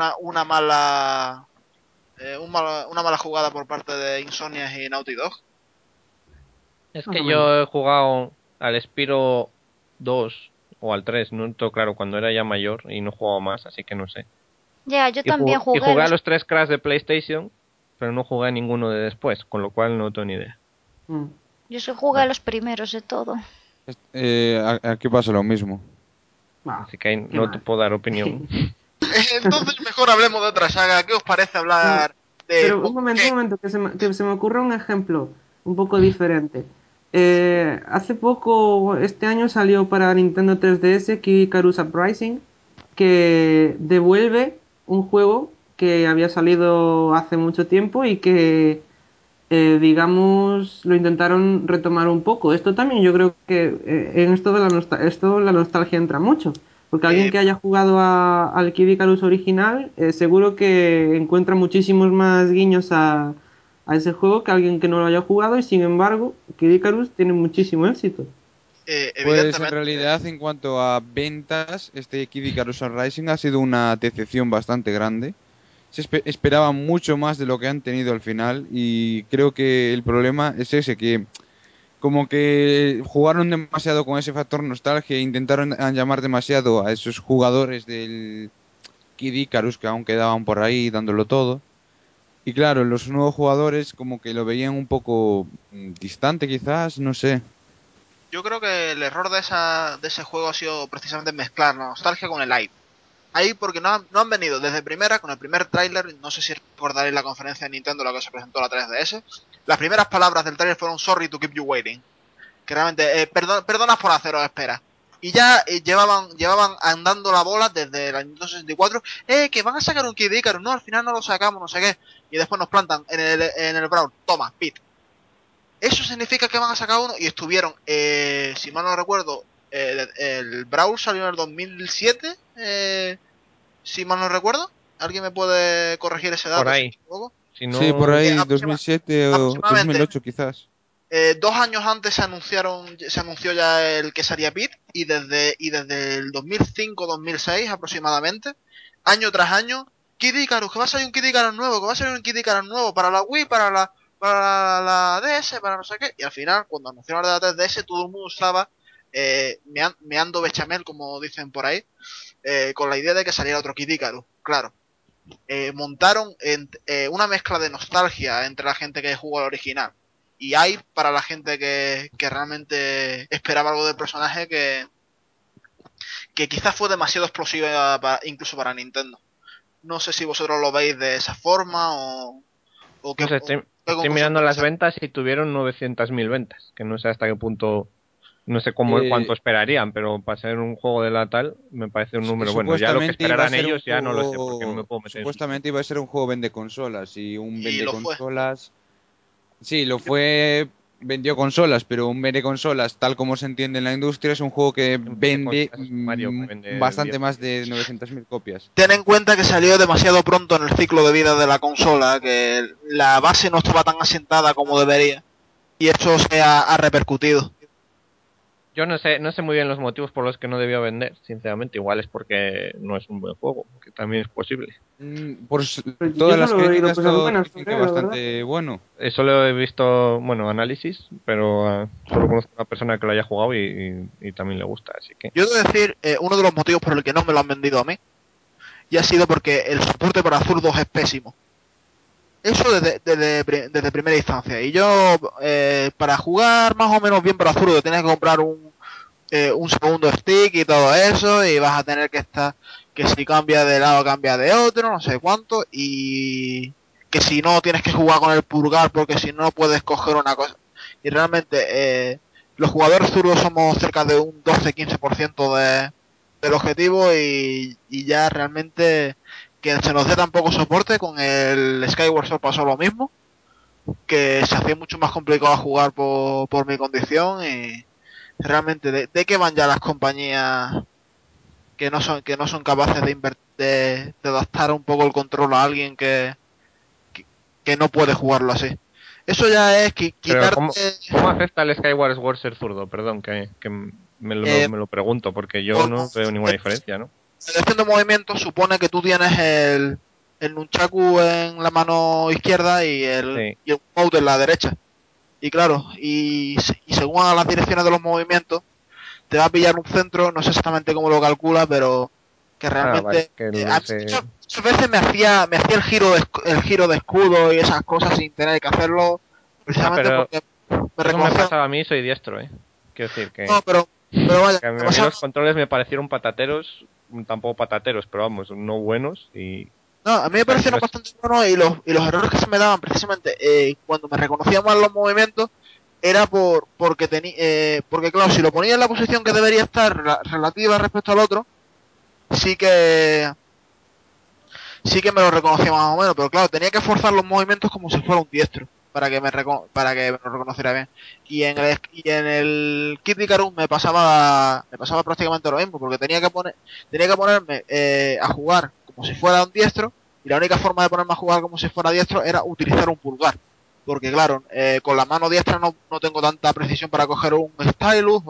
una mala jugada por parte de Insomniac y Naughty Dog. Es Más o que menos. yo he jugado al Spyro 2 o al 3, no todo claro, cuando era ya mayor y no he jugado más, así que no sé. Ya, yo Y, también y jugué jugué a los... los 3 Crash de PlayStation, pero no jugué a ninguno de después, con lo cual no tengo ni idea. Mm. Yo sí jugué a los primeros de todo. Aquí pasa lo mismo. Bah, Así que ahí qué no te mal. puedo dar opinión. Entonces mejor hablemos de otra saga. ¿Qué os parece No, hablar de pero un Pokémon? momento, que se me ocurre un ejemplo un poco diferente. Hace poco, este año salió para Nintendo 3DS Kid Icarus Uprising, que devuelve un juego que había salido hace mucho tiempo y que, digamos, lo intentaron retomar un poco. Esto también yo creo que en esto de esto la nostalgia entra mucho. Porque alguien Eh, que haya jugado al Kid Icarus original, seguro que encuentra muchísimos más guiños a ese juego que alguien que no lo haya jugado, y sin embargo, Kid Icarus tiene muchísimo éxito. Pues en evidentemente, realidad, en cuanto a ventas, este Kid Icarus Uprising ha sido una decepción bastante grande. Esperaba mucho más de lo que han tenido al final, y creo que el problema es ese, que como que jugaron demasiado con ese factor nostalgia e intentaron llamar demasiado a esos jugadores del Kid Icarus que aún quedaban por ahí dándolo todo. Y claro, los nuevos jugadores como que lo veían un poco distante quizás, no sé. yo creo que el error de ese juego ha sido precisamente mezclar la nostalgia con el hype. Ahí porque no han venido desde primera, con el primer tráiler, no sé si recordaréis la conferencia de Nintendo, la que se presentó la 3DS. Las primeras palabras del tráiler fueron "Sorry to keep you waiting", que realmente, perdona por haceros espera. Y ya llevaban andando la bola desde el año 64, que van a sacar un Kid Icarus, no, al final no lo sacamos, no sé qué. Y después nos plantan en el Brawl, toma, pit. Eso significa que van a sacar uno, y estuvieron, si mal no recuerdo, el Brawl salió en el 2007, si mal no recuerdo. ¿Alguien me puede corregir ese Por dato si me ahí. equivoco? Si Sí, por no, ahí 2007 o Aproximadamente 2008 quizás. 2 años antes se anunció ya el que sería Pit, y desde el 2005-2006 aproximadamente, año tras año, Kid Icarus, que va a salir un Kid Icarus nuevo, que va a salir un Kid Icarus nuevo para la Wii, para la DS, para no sé qué, y al final, cuando anunciaron la 3DS, todo el mundo estaba meando bechamel, como dicen por ahí, con la idea de que saliera otro Kid Icarus. Claro, montaron una mezcla de nostalgia entre la gente que jugó al original y hay para la gente que realmente esperaba algo del personaje que quizás fue demasiado explosiva incluso para Nintendo. No sé si vosotros lo veis de esa forma o qué, no sé, o qué estoy conclusión mirando queréis las sacar. ventas y tuvieron 900.000 ventas, que no sé hasta qué punto, no sé cuánto Eh, esperarían, pero para ser un juego de la tal, me parece un número bueno. Ya lo que Supuestamente iba a esperarán ser un ellos ya no lo sé, porque no me juego, puedo meter en sus supuestamente mentes. iba a ser un juego vende consolas, y un Y vende lo fue. consolas, sí, lo fue, vendió consolas, pero un vende consolas tal como se entiende en la industria es un juego que De vende consolas es un Mario que vende bastante 10 más millones. de 900.000 copias. Ten en cuenta que salió demasiado pronto en el ciclo de vida de la consola, que la base no estaba tan asentada como debería, y eso se ha repercutido. Yo no sé muy bien los motivos por los que no debió vender, sinceramente. Igual es porque no es un buen juego, que también es posible. Pues yo Todas las solo he oído críticas cosas lo buenas dicen sobre que él, la verdad. bastante bueno. Solo he visto, bueno, análisis, pero solo conozco a una persona que lo haya jugado y también le gusta, así que... Yo debo decir, uno de los motivos por el que no me lo han vendido a mí, y ha sido porque el soporte para zurdos es pésimo. Eso desde primera instancia. Y yo, para jugar más o menos bien para zurdo, tienes que comprar un segundo stick y todo eso, y vas a tener que estar, que si cambia de lado, cambia de otro, no sé cuánto, y que si no tienes que jugar con el pulgar, porque si no puedes coger una cosa. Y realmente, los jugadores zurdos somos cerca de un 12-15% del objetivo, y ya realmente que se nos dé tan poco soporte. Con el Skyward Sword pasó lo mismo, que se hacía mucho más complicado jugar por mi condición. Y realmente, ¿de qué van ya las compañías que no son capaces de adaptar un poco el control a alguien que, que no puede jugarlo así? Eso ya es Pero quitarte. ¿cómo afecta el Skyward Sword ser zurdo? Perdón, que eh, me lo pregunto, porque yo por no veo ninguna diferencia, ¿no? selección de movimiento supone que tú tienes el nunchaku en la mano izquierda Sí. y el mouse en la derecha. Y claro, y según a las direcciones de los movimientos, te va a pillar un centro, no sé exactamente cómo lo calcula, pero que Ah, vale, realmente, que a mí muchas veces me hacía el giro de escudo y esas cosas sin tener que hacerlo, Ah, precisamente pero porque me eso me reconocía. pasaba a mí, soy diestro, ¿eh? Quiero decir No, pero vaya, que a me mí pasaba. los controles me parecieron patateros, tampoco patateros, pero vamos, no buenos y... No, a mí me Aquí parecieron no bastante buenos, y los errores que se me daban precisamente, cuando me reconocía mal los movimientos era porque claro, si lo ponía en la posición que debería estar relativa respecto al otro, sí que sí que me lo reconocía más o menos, pero claro, tenía que forzar los movimientos como si fuera un diestro para que me lo reconociera bien. Y en el Kid Icarus me pasaba prácticamente lo mismo, porque tenía que ponerme a jugar como si fuera un diestro, y la única forma de ponerme a jugar como si fuera diestro era utilizar un pulgar. Porque claro, con la mano diestra no tengo tanta precisión para coger un stylus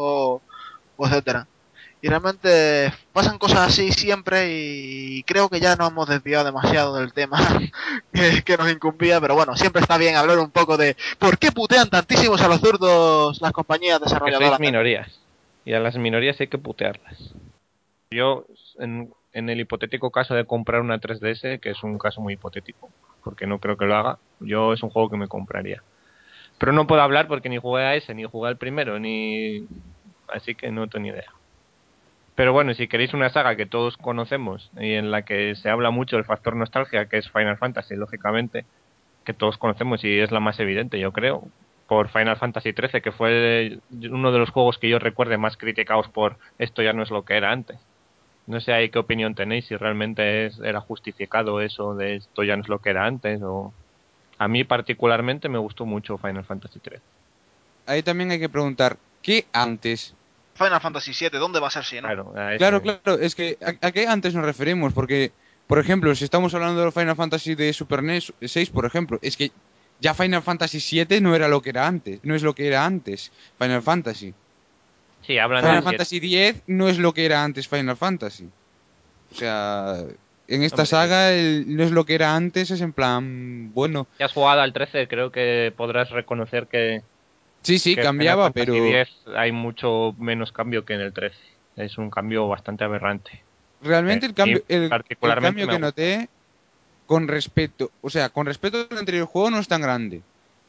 o etcétera. Y realmente pasan cosas así siempre, y creo que ya nos hemos desviado demasiado del tema que nos incumbía, pero bueno, siempre está bien hablar un poco de por qué putean tantísimos a los zurdos las compañías porque sois desarrolladoras. minorías y a las minorías hay que putearlas. Yo, en el hipotético caso de comprar una 3DS, que es un caso muy hipotético, porque no creo que lo haga, yo es un juego que me compraría. Pero no puedo hablar porque ni jugué a ese, ni jugué al primero, ni... Así que no tengo ni idea. Pero bueno, si queréis una saga que todos conocemos y en la que se habla mucho del factor nostalgia, que es Final Fantasy, lógicamente, que todos conocemos y es la más evidente, yo creo, por Final Fantasy XIII, que fue uno de los juegos que yo recuerde más criticados por esto ya no es lo que era antes. No sé ahí qué opinión tenéis, si realmente era justificado eso de esto ya no es lo que era antes o... A mí particularmente me gustó mucho Final Fantasy XIII. Ahí también hay que preguntar, ¿qué antes? Final Fantasy VII, ¿dónde va a ser si no? Claro, a Claro, ese... claro, es que ¿a qué antes nos referimos? Porque, por ejemplo, si estamos hablando de Final Fantasy de Super NES 6, por ejemplo, es que ya Final Fantasy 7 no era lo que era antes, no es lo que era antes Final Fantasy. Sí, hablan del Final 7. Fantasy 10 no es lo que era antes Final Fantasy. O sea, en esta Hombre, saga no es lo que era antes, es en plan, bueno, si has jugado al 13, creo que podrás reconocer sí, sí, que en Final cambiaba, Fantasy pero X hay mucho menos cambio que en el 13. Es un cambio bastante aberrante. realmente Y el particularmente cambio me que gusta. noté con respecto, o sea, con respecto al anterior juego no es tan grande.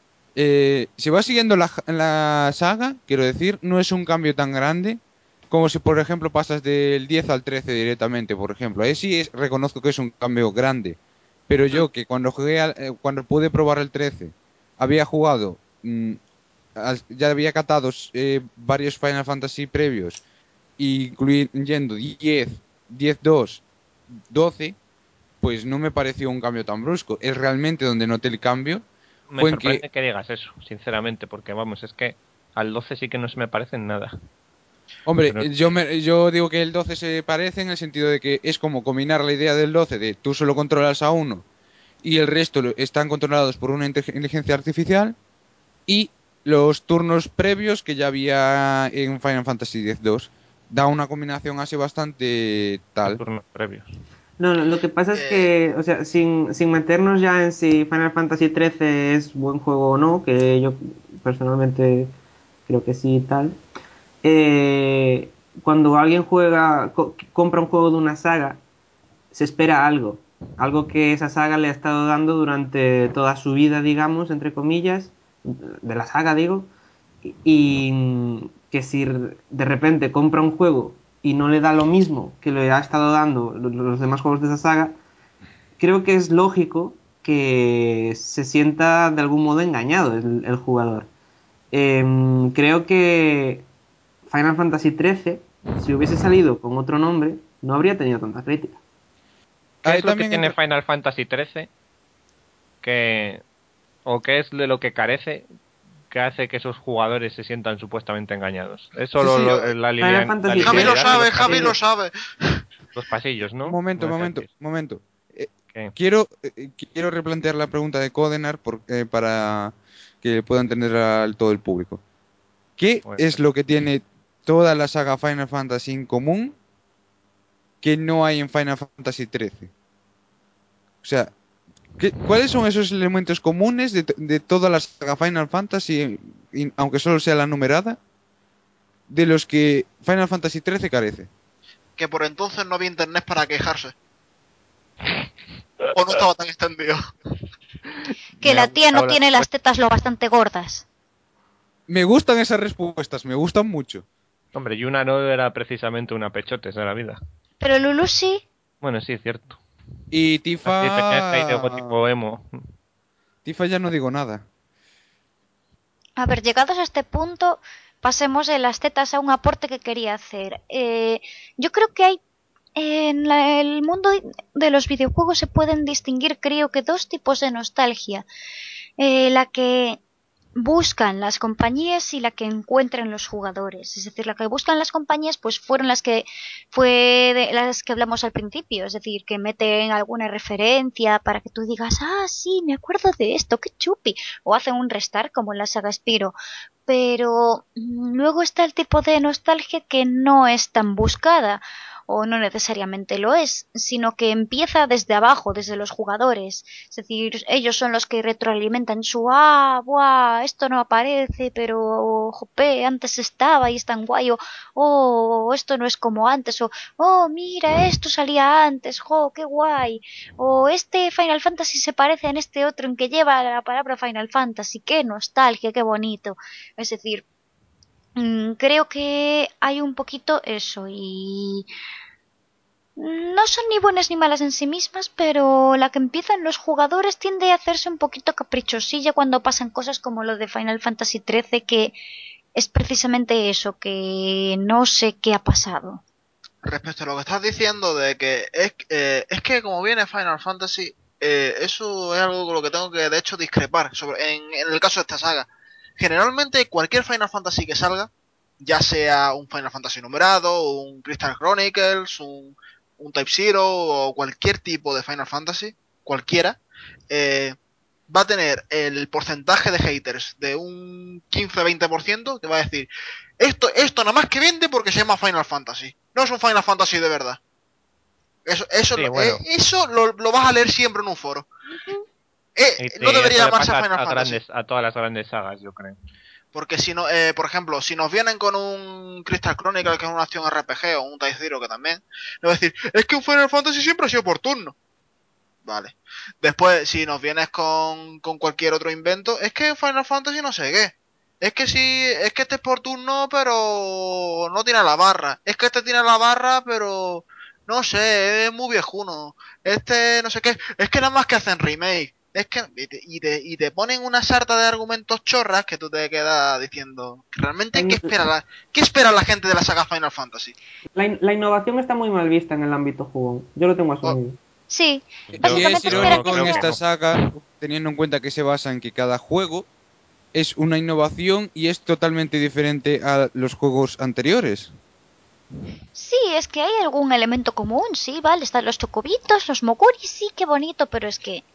Si vas siguiendo la saga, quiero decir, no es un cambio tan grande como si, por ejemplo, pasas del 10 al 13 directamente, por ejemplo. Ahí sí reconozco que es un cambio grande. Pero Hmm. yo que cuando cuando pude probar el 13, había jugado, ya había catado varios Final Fantasy previos, incluyendo 10, 10-2, 12, pues no me pareció un cambio tan brusco. Es realmente donde noté el cambio. Me Fue en que sorprende que digas eso, sinceramente, porque vamos, es que al 12 sí que no se me parecen nada. Hombre, Pero yo digo que el 12 se parece en el sentido de que es como combinar la idea del 12 de tú solo controlas a uno y el resto están controlados por una inteligencia artificial, y los turnos previos que ya había en Final Fantasy X-2. Da una combinación así bastante Los tal. turnos previos. No, lo que pasa es que, o sea, sin meternos ya en si Final Fantasy XIII es buen juego o no, que yo personalmente creo que sí y tal. Cuando alguien compra un juego de una saga, se espera algo que esa saga le ha estado dando durante toda su vida, digamos, entre comillas, de la saga, digo, y que si de repente compra un juego y no le da lo mismo que le ha estado dando los demás juegos de esa saga, creo que es lógico que se sienta de algún modo engañado el jugador. Creo que Final Fantasy XIII, si hubiese salido con otro nombre, no habría tenido tanta crítica. ¿Qué Ahí es lo que también tiene entra- Final Fantasy XIII o qué es de lo que carece que hace que esos jugadores se sientan supuestamente engañados? Es Sí, solo sí, la, Final la Fantasy Javi lo linealidad de XIII, sabe, los Javi lo pasillos. sabe. Los pasillos, ¿no? Momento, ¿Me vas a momento, decir? momento. ¿Qué? Quiero replantear la pregunta de Codenar para que pueda entender a todo el público. ¿Qué Bueno, es lo que tiene toda la saga Final Fantasy en común que no hay en Final Fantasy XIII? O sea, ¿cuáles son esos elementos comunes de toda la saga Final Fantasy, aunque solo sea la numerada, de los que Final Fantasy XIII carece? Que por entonces no había internet para quejarse. O no estaba tan extendido. Que me ha la tía no gustado la tiene las respuesta. tetas lo bastante gordas. Me gustan esas respuestas, me gustan mucho. Hombre, Yuna no era precisamente una pechotes de la vida. Pero Lulu sí. Bueno, sí, es cierto. Y Así tenía ese aire gótico emo. Tifa ya no digo nada. A ver, llegados a este punto, pasemos de las tetas a un aporte que quería hacer. Yo creo que hay el mundo de los videojuegos se pueden distinguir, creo que, dos tipos de nostalgia. La que buscan las compañías y la que encuentran los jugadores. Es decir, la que buscan las compañías pues fueron las que hablamos al principio, es decir, que meten alguna referencia para que tú digas, ah, sí, me acuerdo de esto, qué chupi, o hacen un restart como en la saga Spyro. Pero luego está el tipo de nostalgia que no es tan buscada o no necesariamente lo es, sino que empieza desde abajo, desde los jugadores. Es decir, ellos son los que retroalimentan su buah, esto no aparece, pero jope, antes estaba y es tan guay, o oh, esto no es como antes, o oh, mira, esto salía antes, jo, qué guay, o este Final Fantasy se parece en este otro en que lleva la palabra Final Fantasy, qué nostalgia, qué bonito. Es decir, creo que hay un poquito eso y no son ni buenas ni malas en sí mismas, pero la que empiezan los jugadores tiende a hacerse un poquito caprichosilla cuando pasan cosas como lo de Final Fantasy XIII, que es precisamente eso, que no sé qué ha pasado. Respecto a lo que estás diciendo de que es que como viene Final Fantasy, eso es algo con lo que tengo que de hecho discrepar en el caso de esta saga. Generalmente cualquier Final Fantasy que salga, ya sea un Final Fantasy numerado, un Crystal Chronicles, un Type Zero o cualquier tipo de Final Fantasy, cualquiera, eh, va a tener el porcentaje de haters de un 15-20% que va a decir, esto nada más que vende porque se llama Final Fantasy. No es un Final Fantasy de verdad. Sí, bueno. Eso lo vas a leer siempre en un foro. No Eso debería le llamarse pasa Final Fantasy. a todas las grandes sagas, yo creo. Porque si no, por ejemplo, si nos vienen con un Crystal Chronicle, que es una acción RPG, o un Type Zero, que también, le va a decir, es que un Final Fantasy siempre ha sido por turno. Vale. Después, si nos vienes con cualquier otro invento, es que Final Fantasy no sé qué. Es que sí, es que este es por turno, pero no tiene la barra. Es que este tiene la barra, pero no sé, es muy viejuno. Este no sé qué. Es que nada más que hacen remake. Es que y te ponen una sarta de argumentos chorras que tú te quedas diciendo, realmente qué espera la gente de la saga Final Fantasy? La innovación está muy mal vista en el ámbito jugón. Yo lo tengo O- asumido. Sí, Y es básicamente esperan Yo que irónico en creo que sea... esta no. saga, teniendo en cuenta que se basa en que cada juego es una innovación y es totalmente diferente a los juegos anteriores. Sí, es que hay algún elemento común, sí, vale, están los chocobitos, los moguris, sí, qué bonito, pero es que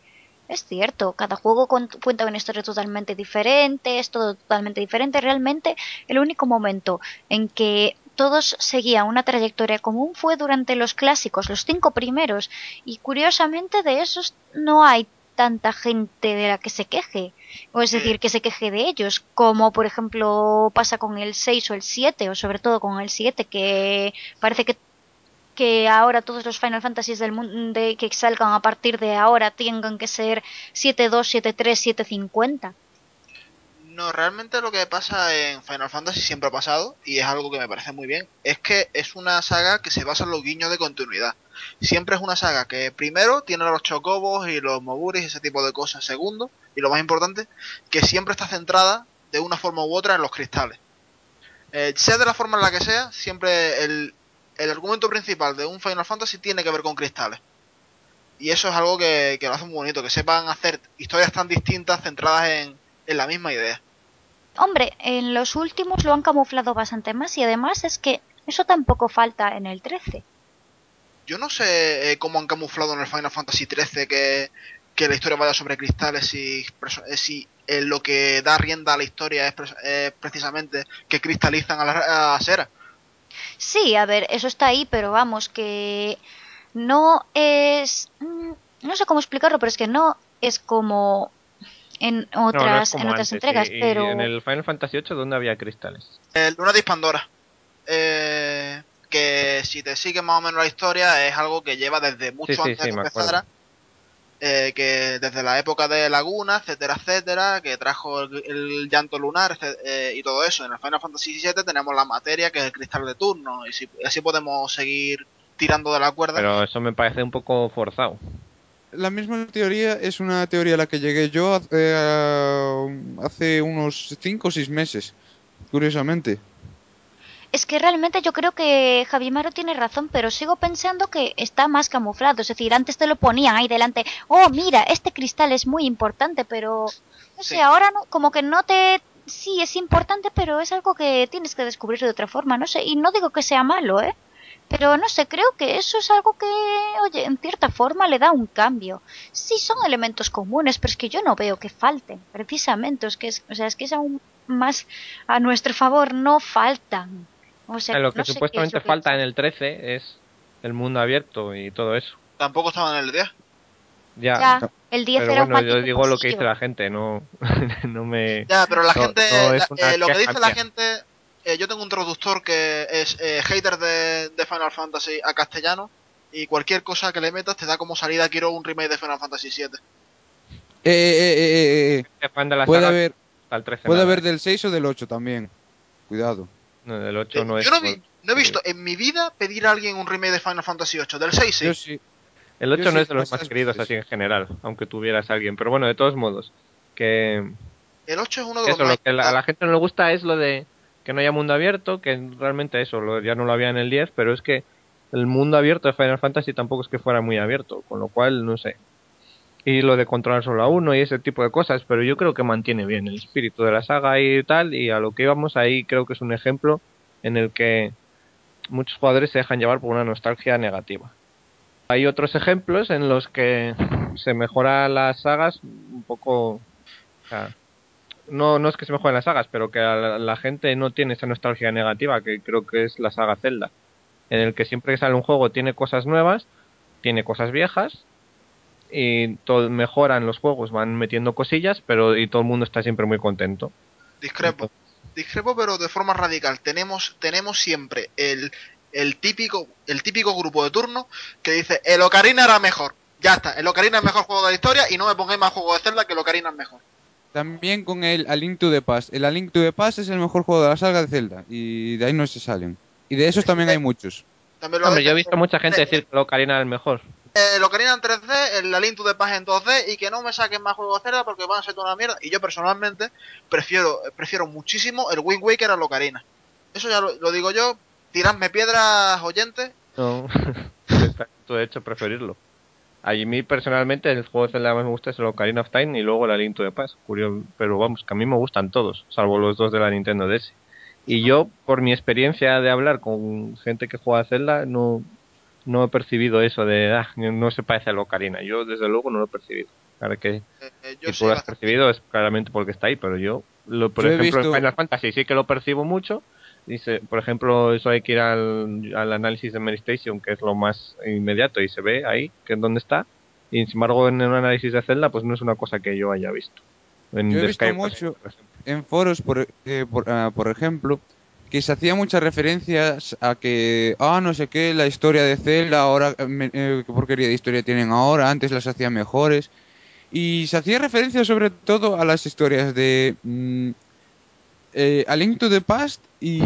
Es cierto, cada juego cuenta una historia totalmente diferente, es todo totalmente diferente. Realmente, el único momento en que todos seguían una trayectoria común fue durante los clásicos, los 5 primeros, y curiosamente de esos no hay tanta gente de la que se queje, o es Sí. decir, que se queje de ellos, como por ejemplo pasa con el 6 o el 7, o sobre todo con el 7, que parece que ahora todos los Final Fantasies del mundo que salgan a partir de ahora tengan que ser 7.2, 7.3, 7.50. No, realmente lo que pasa en Final Fantasy siempre ha pasado, y es algo que me parece muy bien, es que es una saga que se basa en los guiños de continuidad. Siempre es una saga que primero tiene los chocobos y los moguris y ese tipo de cosas. Segundo, y lo más importante, que siempre está centrada de una forma u otra en los cristales. Sea de la forma en la que sea, siempre el argumento principal de un Final Fantasy tiene que ver con cristales. Y eso es algo que lo hace muy bonito, que sepan hacer historias tan distintas centradas en la misma idea. Hombre, en los últimos lo han camuflado bastante más y además es que eso tampoco falta en el 13. Yo no sé cómo han camuflado en el Final Fantasy XIII que la historia vaya sobre cristales si lo que da rienda a la historia es precisamente que cristalizan a Sera. Sí, a ver, eso está ahí, pero vamos, que no es... no sé cómo explicarlo, pero es que no es como No, no es en como otras antes. Y entregas, en pero... el Final Fantasy VIII, ¿dónde había cristales? Luna de Pandora. Que si te sigue más o menos la historia es algo que lleva desde Sí, mucho sí, antes de sí, que me acuerdo. empezara. Que desde la época de Laguna, etcétera, etcétera, que trajo el llanto lunar y todo eso. En el Final Fantasy VII tenemos la materia, que es el cristal de turno, y así podemos seguir tirando de la cuerda. Pero eso me parece un poco forzado. La misma teoría es una teoría a la que llegué yo hace unos 5 o 6 meses, curiosamente. Es que realmente yo creo que Javimaro tiene razón, pero sigo pensando que está más camuflado. Es decir, antes te lo ponían ahí delante. Oh, mira, este cristal es muy importante, pero no sé, Sí, ahora no, como que no te... Sí, es importante, pero es algo que tienes que descubrir de otra forma, no sé. Y no digo que sea malo, ¿eh? Pero no sé, creo que eso es algo que, oye, en cierta forma le da un cambio. Sí, son elementos comunes, pero es que yo no veo que falten, precisamente. O sea, es que es aún más a nuestro favor, no faltan. O sea, Lo que no sé qué es supuestamente lo que falta en falta. el 13 es el mundo abierto y todo eso. tampoco estaba en el 10. Ya, Ya, el 10 pero era un bueno, yo maldito digo lo que dice pasillo. la gente, no, no me, Ya, pero la gente, no es una lo que queja dice la mía. gente, yo tengo un traductor que es hater de Final Fantasy a castellano, y cualquier cosa que le metas te da como salida quiero un remake de Final Fantasy VII. Eh, eh, eh, eh, eh, Gente fan de la Puede saga que haber, hasta el 13 puede nada, haber del 6 o del 8 también. Cuidado. No, el 8 no es Yo no, como el no he querido. visto en mi vida pedir a alguien un remake de Final Fantasy VIII, del 6 Yo sí. sí, El yo 8 no sí, es de los más demasiadas queridos veces. así en general, aunque tuvieras a alguien. Pero bueno, de todos modos, que El 8 es uno de los eso, más lo que a intentados. la gente no le gusta es lo de que no haya mundo abierto, que realmente eso ya no lo había en el 10, pero es que el mundo abierto de Final Fantasy tampoco es que fuera muy abierto, con lo cual, no sé. Y lo de controlar solo a uno y ese tipo de cosas, pero yo creo que mantiene bien el espíritu de la saga y tal, y a lo que íbamos ahí creo que es un ejemplo en el que muchos jugadores se dejan llevar por una nostalgia negativa. Hay otros ejemplos en los que se mejora las sagas un poco, o sea, no es que se mejoren las sagas, pero que la gente no tiene esa nostalgia negativa que creo que es la saga Zelda, en el que siempre que sale un juego tiene cosas nuevas, tiene cosas viejas y todo, mejoran los juegos, van metiendo cosillas, pero y todo el mundo está siempre muy contento. Discrepo. Entonces, Discrepo, pero de forma radical. Tenemos siempre el típico grupo de turno que dice el Ocarina era mejor. Ya está, el Ocarina es el mejor juego de la historia y no me pongáis más juegos de Zelda que el Ocarina es mejor. También con el A Link to the Past. El A Link to the Past es el mejor juego de la saga de Zelda. Y de ahí no se salen. Y de esos también hay muchos. También lo hombre, yo dicen. he visto mucha gente decir que el Ocarina es el mejor. El Ocarina en 3D, el Link to the Past en 2D y que no me saquen más juegos de Zelda porque van a ser toda una mierda. Y yo personalmente prefiero muchísimo el Wind Waker al Ocarina. Eso ya lo digo yo. Tiradme piedras, oyentes. No, está todo hecho preferirlo. A mí personalmente el juego de Zelda que más me gusta es el Ocarina of Time y luego el A Link to the Past. Curioso, pero vamos, que a mí me gustan todos, salvo los dos de la Nintendo DS. Y yo, por mi experiencia de hablar con gente que juega a Zelda, no he percibido eso de, no se parece al Ocarina. Yo, desde luego, no lo he percibido. Claro que Yo si tú sé lo has bastante. percibido es claramente porque está ahí, pero por Yo he ejemplo, en visto, Final Fantasy sí que lo percibo mucho. Dice, por ejemplo, eso hay que ir al análisis de Mary Station, que es lo más inmediato, y se ve ahí, que es donde está. Y sin embargo, en un análisis de Zelda, pues no es una cosa que yo haya visto. En yo he The visto Skyward Sword, mucho por ejemplo. en foros, por ejemplo, que se hacía muchas referencias a que, no sé qué, la historia de Zelda, ahora, qué porquería de historia tienen ahora, antes las hacían mejores. Y se hacía referencia sobre todo a las historias de A Link to the Past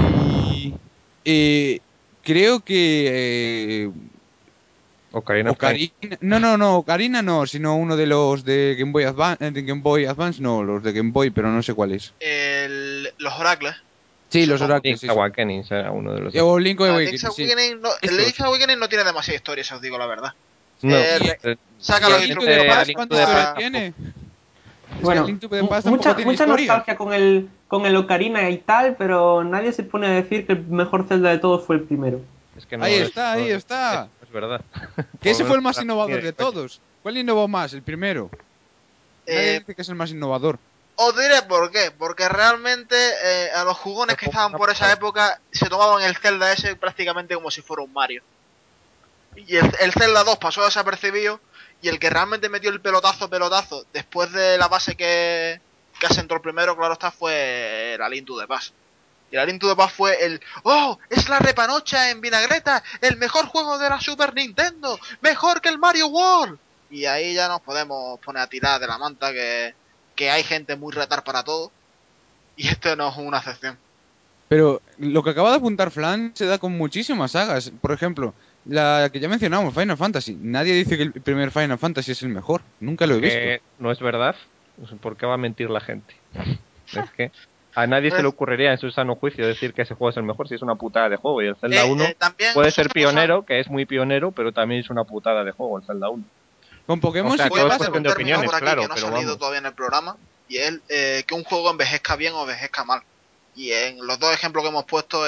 y eh, creo que Ocarina of Time. Ocarina, no, Ocarina no, sino uno de los de Game Boy Advance, no, los de Game Boy, pero no sé cuál es. Los oracles, Sí, los supongo. Oracles, Link's eso. Awakening será uno de los dos. O Link Link's Awakening, sí. Awakening no, el Estos. Link's Awakening no tiene demasiada historia, si os digo la verdad. No, ¿Y, Saca y los el Link to the instrumentos realmente A Past Link cuánta to the historia Past para... tiene? tampoco. Es que el Bueno, Link to the Past tampoco mucha, tiene mucha historia. nostalgia con el Ocarina y tal, pero nadie se pone a decir que el mejor Zelda de todos fue el primero. Es que Ahí no es, está, no, ahí eso está. no es verdad. Que Por lo ese fue menos el más para mí innovador de de coña. todos. ¿Cuál innovó más? El primero. Nadie Eh, dice que es el más innovador. Os diré por qué. Porque realmente a los jugones El que juego es estaban una por esa putada. época se tomaban el Zelda S prácticamente como si fuera un Mario. Y el Zelda 2 pasó desapercibido. Y el que realmente metió el pelotazo, después de la base que asentó el primero, claro está, fue la Link to the Past. Y la Link to the Past fue ¡Oh! ¡Es la repanocha en vinagreta! ¡El mejor juego de la Super Nintendo! ¡Mejor que el Mario World! Y ahí ya nos podemos poner a tirar de la manta que hay gente muy retar para todo. Y esto no es una excepción. Pero lo que acaba de apuntar Flan se da con muchísimas sagas. Por ejemplo, la que ya mencionamos, Final Fantasy. Nadie dice que el primer Final Fantasy es el mejor. Nunca lo he visto. Que no es verdad. Pues, ¿por qué va a mentir la gente? Es que a nadie se le Pues, ocurriría en su sano juicio decir que ese juego es el mejor si es una putada de juego. Y el Zelda 1 también puede ser sucede, pionero, que es muy pionero, pero también es una putada de juego el Zelda 1. Con O Pokémon sea, sí voy que a todo es meter pasa. un cuestión de término opiniones, por aquí que claro, no ha pero salido vamos. todavía en el programa. Y es que un juego envejezca bien o envejezca mal. Y en los dos ejemplos que hemos puesto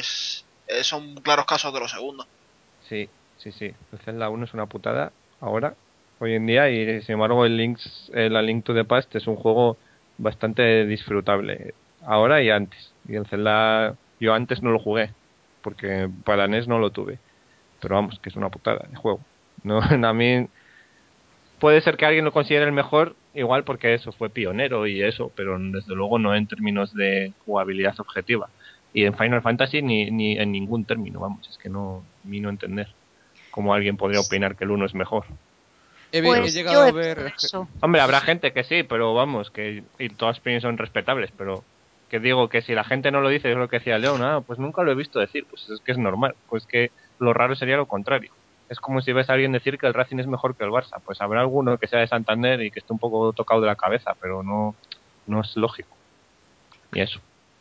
son claros casos de lo segundo. Sí, sí, sí. El Zelda 1 es una putada ahora, hoy en día, y sin embargo la Link to the Past es un juego bastante disfrutable, ahora y antes. Y el Zelda, yo antes no lo jugué, porque para NES no lo tuve. Pero vamos, que es una putada de juego. No, a mí puede ser que alguien lo considere el mejor, igual porque eso fue pionero y eso, pero desde luego no en términos de jugabilidad objetiva. Y en Final Fantasy ni en ningún término, vamos, es que no, a mí no entender cómo alguien podría opinar que el uno es mejor. He Pero, Pues llegado yo a he visto ver. eso. hombre, Sí, habrá sí. gente que sí, pero vamos, que y todas las opiniones son respetables, pero que digo que si la gente no lo dice, es lo que decía León, pues nunca lo he visto decir, pues es que es normal, pues que lo raro sería lo contrario. Es como si ves a alguien decir que el Racing es mejor que el Barça, pues habrá alguno que sea de Santander y que esté un poco tocado de la cabeza, pero no es lógico. Y eso.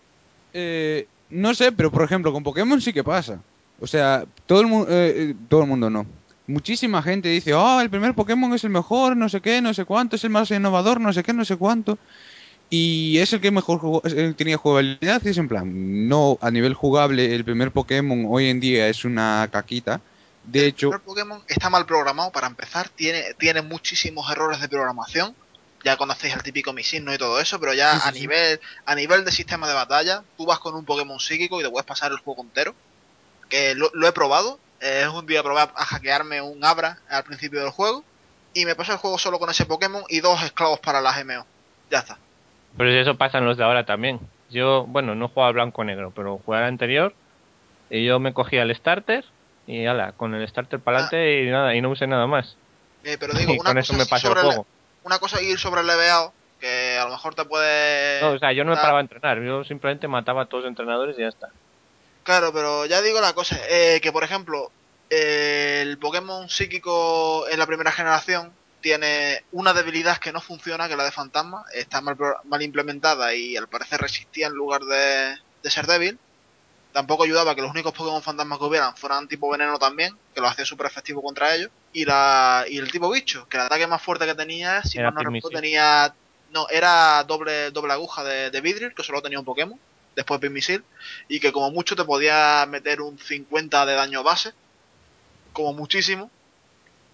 No sé, pero por ejemplo, con Pokémon sí que pasa. O sea, todo el mundo no. Muchísima gente dice, el primer Pokémon es el mejor, no sé qué, no sé cuánto, es el más innovador, no sé qué, no sé cuánto. Y es el que mejor tenía jugabilidad. Y es en plan, no, a nivel jugable, el primer Pokémon hoy en día es una caquita. De El hecho, primer Pokémon está mal programado para empezar, tiene muchísimos errores de programación. Ya conocéis el típico misil, ¿no? Y todo eso, pero sí, ya sí, sí. a nivel de sistema de batalla, tú vas con un Pokémon psíquico y te puedes pasar el juego entero. Que lo he probado. Un día probé a hackearme un Abra al principio del juego. Y me pasé el juego solo con ese Pokémon y dos esclavos para las MO. Ya está. Pero si eso pasa en los de ahora también. Yo, bueno, no jugaba blanco-negro, pero jugué al anterior y yo me cogía el starter y ala, con el starter para Ah, adelante y nada, y no usé nada más. pero digo, Y con eso me pasé el juego. una cosa ir sobre el leveado, que a lo mejor te No, puede o sea, yo no me dar. paraba a entrenar, yo simplemente mataba a todos los entrenadores y ya está. Claro, pero ya digo la cosa, que por ejemplo, el Pokémon psíquico en la primera generación tiene una debilidad que no funciona, que es la de fantasma, está mal implementada y al parecer resistía en lugar de ser débil. Tampoco ayudaba que los únicos Pokémon fantasmas que hubieran fueran tipo veneno también, que lo hacía súper efectivo contra ellos. Y el tipo bicho, que el ataque más fuerte que tenía, si Era mal no recuerdo, Pigmisil. tenía. No, era doble aguja de vidrio, que solo tenía un Pokémon. Después Pigmisil. Y que como mucho te podía meter un 50 de daño base. Como muchísimo.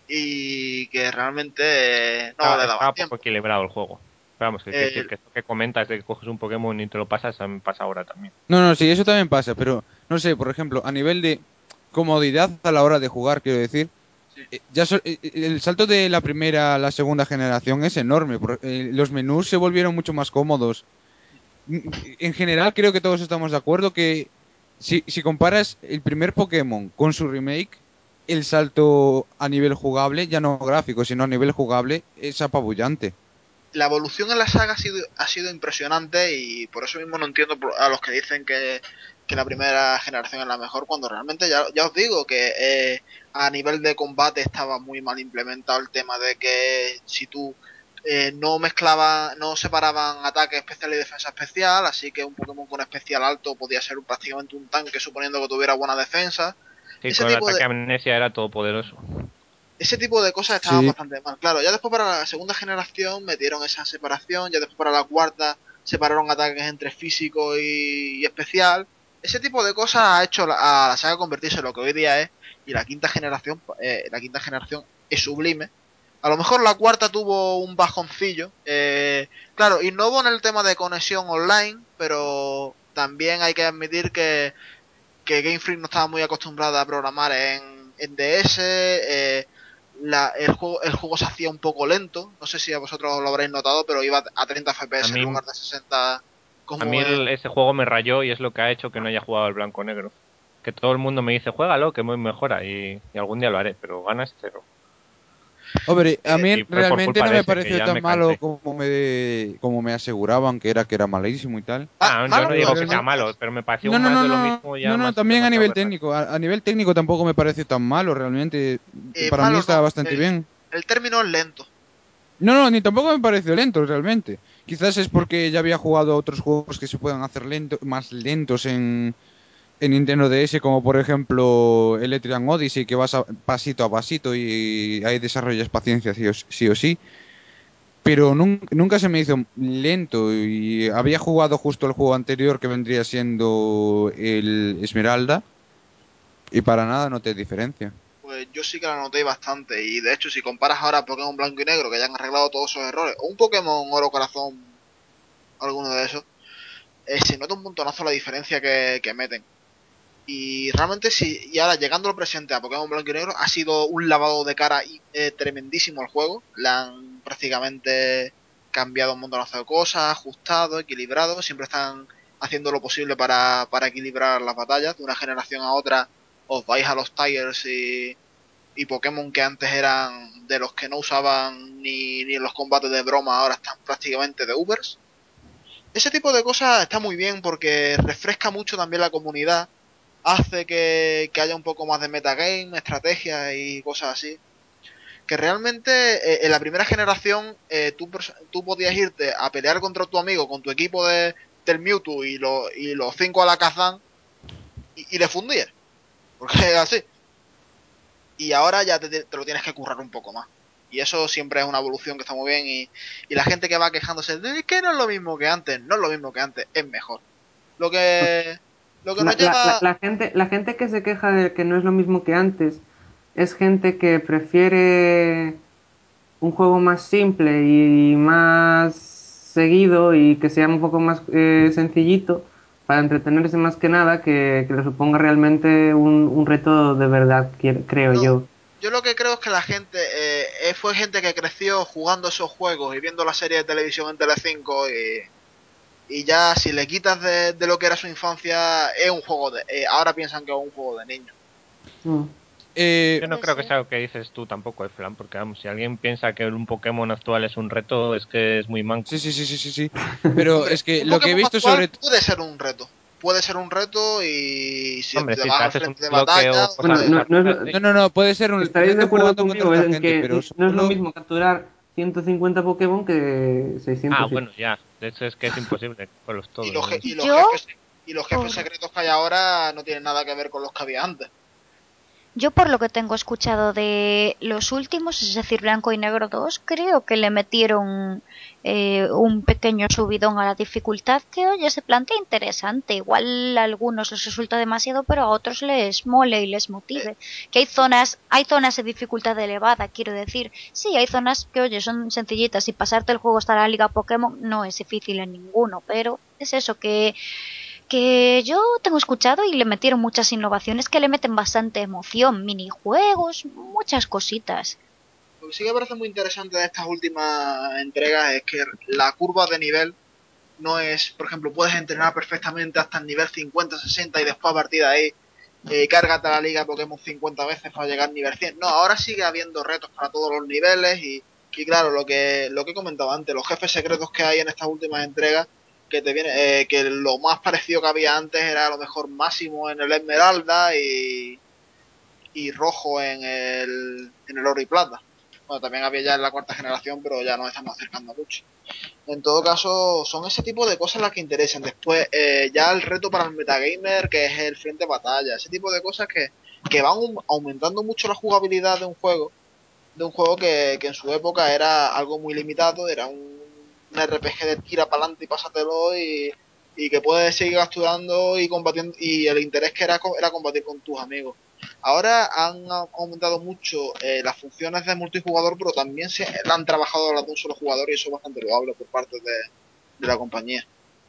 y que realmente no le Estaba daba poco tiempo. equilibrado el juego. Pero vamos, que quiero Eh, decir que esto que comentas de que coges un Pokémon y te lo pasas, a mí me pasa ahora también. No, sí, eso también pasa, pero no sé, por ejemplo, a nivel de comodidad a la hora de jugar, quiero decir, sí. el salto de la primera a la segunda generación es enorme. Los menús se volvieron mucho más cómodos. En general, creo que todos estamos de acuerdo que si comparas el primer Pokémon con su remake, el salto a nivel jugable, ya no gráfico, sino a nivel jugable, es apabullante. La evolución en la saga ha sido impresionante y por eso mismo no entiendo a los que dicen que la primera generación es la mejor cuando realmente ya os digo que a nivel de combate estaba muy mal implementado el tema de que si tú no separaban ataque especial y defensa especial, así que un Pokémon con especial alto podía ser prácticamente un tanque suponiendo que tuviera buena defensa. Sí, Ese con el tipo de, ataque amnesia era todopoderoso. ese tipo de cosas estaban Sí, bastante mal. Claro, ya después para la segunda generación metieron esa separación, ya después para la cuarta separaron ataques entre físico y especial. Ese tipo de cosas ha hecho a la saga convertirse en lo que hoy día es, y la quinta generación es sublime. A lo mejor la cuarta tuvo un bajoncillo. Claro, innovó en el tema de conexión online, pero también hay que admitir que Game Freak no estaba muy acostumbrada a programar en DS. El juego se hacía un poco lento. No sé si a vosotros lo habréis notado, pero iba a 30 A FPS en mí, lugar de 60 a mí como en... ese juego me rayó y es lo que ha hecho que no haya jugado al blanco-negro. Que todo el mundo me dice, juégalo, que muy mejora. Y algún día lo haré, pero ganas cero. hombre, a mí Y fue por realmente culpa no de me ese, que pareció ya tan me malo cansé. como me aseguraban que era malísimo y tal. Yo Malo no no digo es, que sea Realmente, malo no malo, es. pero me pareció no, un no, más no, de lo no, mismo ya no, no, más también a demasiado nivel berraco. técnico. A nivel técnico tampoco me pareció tan malo, realmente. Para mí Malo estaba no. bastante bien. El término es lento. No, ni tampoco me pareció lento, realmente. Quizás es porque ya había jugado a otros juegos que se puedan hacer más lentos en Nintendo DS, como por ejemplo Electric Odyssey, que vas pasito a pasito y ahí desarrollas paciencia sí o sí. Pero nunca se me hizo lento y había jugado justo el juego anterior que vendría siendo el Esmeralda y para nada noté diferencia. Pues yo sí que la noté bastante. Y de hecho, si comparas ahora Pokémon Blanco y Negro, que ya han arreglado todos esos errores, o un Pokémon Oro Corazón, alguno de esos, se nota un montonazo la diferencia que meten. Y realmente sí, y ahora llegando al presente a Pokémon Blanco y Negro, ha sido un lavado de cara tremendísimo al juego. Le han prácticamente cambiado un montonazo de cosas, ajustado, equilibrado. Siempre están haciendo lo posible para equilibrar las batallas. De una generación a otra os vais a los Tigers y Pokémon que antes eran de los que no usaban ni en los combates de broma, ahora están prácticamente de Ubers. Ese tipo de cosas está muy bien porque refresca mucho también la comunidad, hace que haya un poco más de metagame, estrategia y cosas así. Que realmente en la primera generación tú podías irte a pelear contra tu amigo con tu equipo del Mewtwo y los 5 a la Kazan y le fundías. Porque es así. Y ahora ya te lo tienes que currar un poco más. Y eso siempre es una evolución que está muy bien. Y la gente que va quejándose de que no es lo mismo que antes, no es lo mismo que antes, es mejor. Lo que, lo que nos lleva... La gente que se queja de que no es lo mismo que antes es gente que prefiere un juego más simple y más seguido y que sea un poco más sencillito para entretenerse más que nada que le suponga realmente un reto de verdad, creo No, yo. yo lo que creo es que la gente fue gente que creció jugando esos juegos y viendo la serie de televisión en Telecinco y ya si le quitas de lo que era su infancia es un juego ahora piensan que es un juego de niños. Mm. Eh, Yo no Puede creo que ser. sea lo que dices tú tampoco, Flan, porque vamos, si alguien piensa que un Pokémon actual es un reto, es que es muy manco. sí, sí, sí, sí, sí, sí. Pero Hombre, es que un lo que he Pokémon visto actual sobre... puede ser un reto. Puede ser un reto y si Hombre, te si vas te al haces un frente de bloque batalla, o os Bueno, cosas puede... no es desarrolladas, sí. No, puede ser un estaréis de reto acuerdo jugando contra conmigo otra en gente, que pero no es lo solo... mismo capturar 150 Pokémon que Ah, 607. bueno, ya. De hecho es que es imposible cogerlos Y todos. los, je- Vamos. y los Yo, jefes y los jefes por secretos que hay ahora no tienen nada que ver con los que había antes. Yo por lo que tengo escuchado de los últimos, es decir, Blanco y Negro 2, creo que le metieron un pequeño subidón a la dificultad que, oye, se plantea interesante. Igual a algunos les resulta demasiado, pero a otros les mole y les motive. Que hay zonas de dificultad elevada, quiero decir. Sí, hay zonas que, oye, son sencillitas y pasarte el juego hasta la Liga Pokémon no es difícil en ninguno, pero es eso que yo tengo escuchado y le metieron muchas innovaciones que le meten bastante emoción, minijuegos, muchas cositas. Lo que sí que parece muy interesante de estas últimas entregas es que la curva de nivel no es, por ejemplo, puedes entrenar perfectamente hasta el nivel 50, 60 y después a partir de ahí cárgate a la liga Pokémon 50 veces para llegar al nivel 100. No, ahora sigue habiendo retos para todos los niveles y claro, lo que he comentado antes, los jefes secretos que hay en estas últimas entregas, que te viene, que lo más parecido que había antes era a lo mejor máximo en el Esmeralda y rojo en el oro y plata. Bueno, también había ya en la cuarta generación, pero ya nos estamos acercando mucho. En todo caso, son ese tipo de cosas las que interesan. Después, ya el reto para el metagamer, que es el frente de batalla, ese tipo de cosas que van aumentando mucho la jugabilidad de un juego que en su época era algo muy limitado, era un RPG de tira para adelante y pásatelo y que puedes seguir capturando y combatiendo, y el interés que era combatir con tus amigos. Ahora han aumentado mucho las funciones de multijugador, pero también se han trabajado las de un solo jugador y eso es bastante loable por parte de la compañía.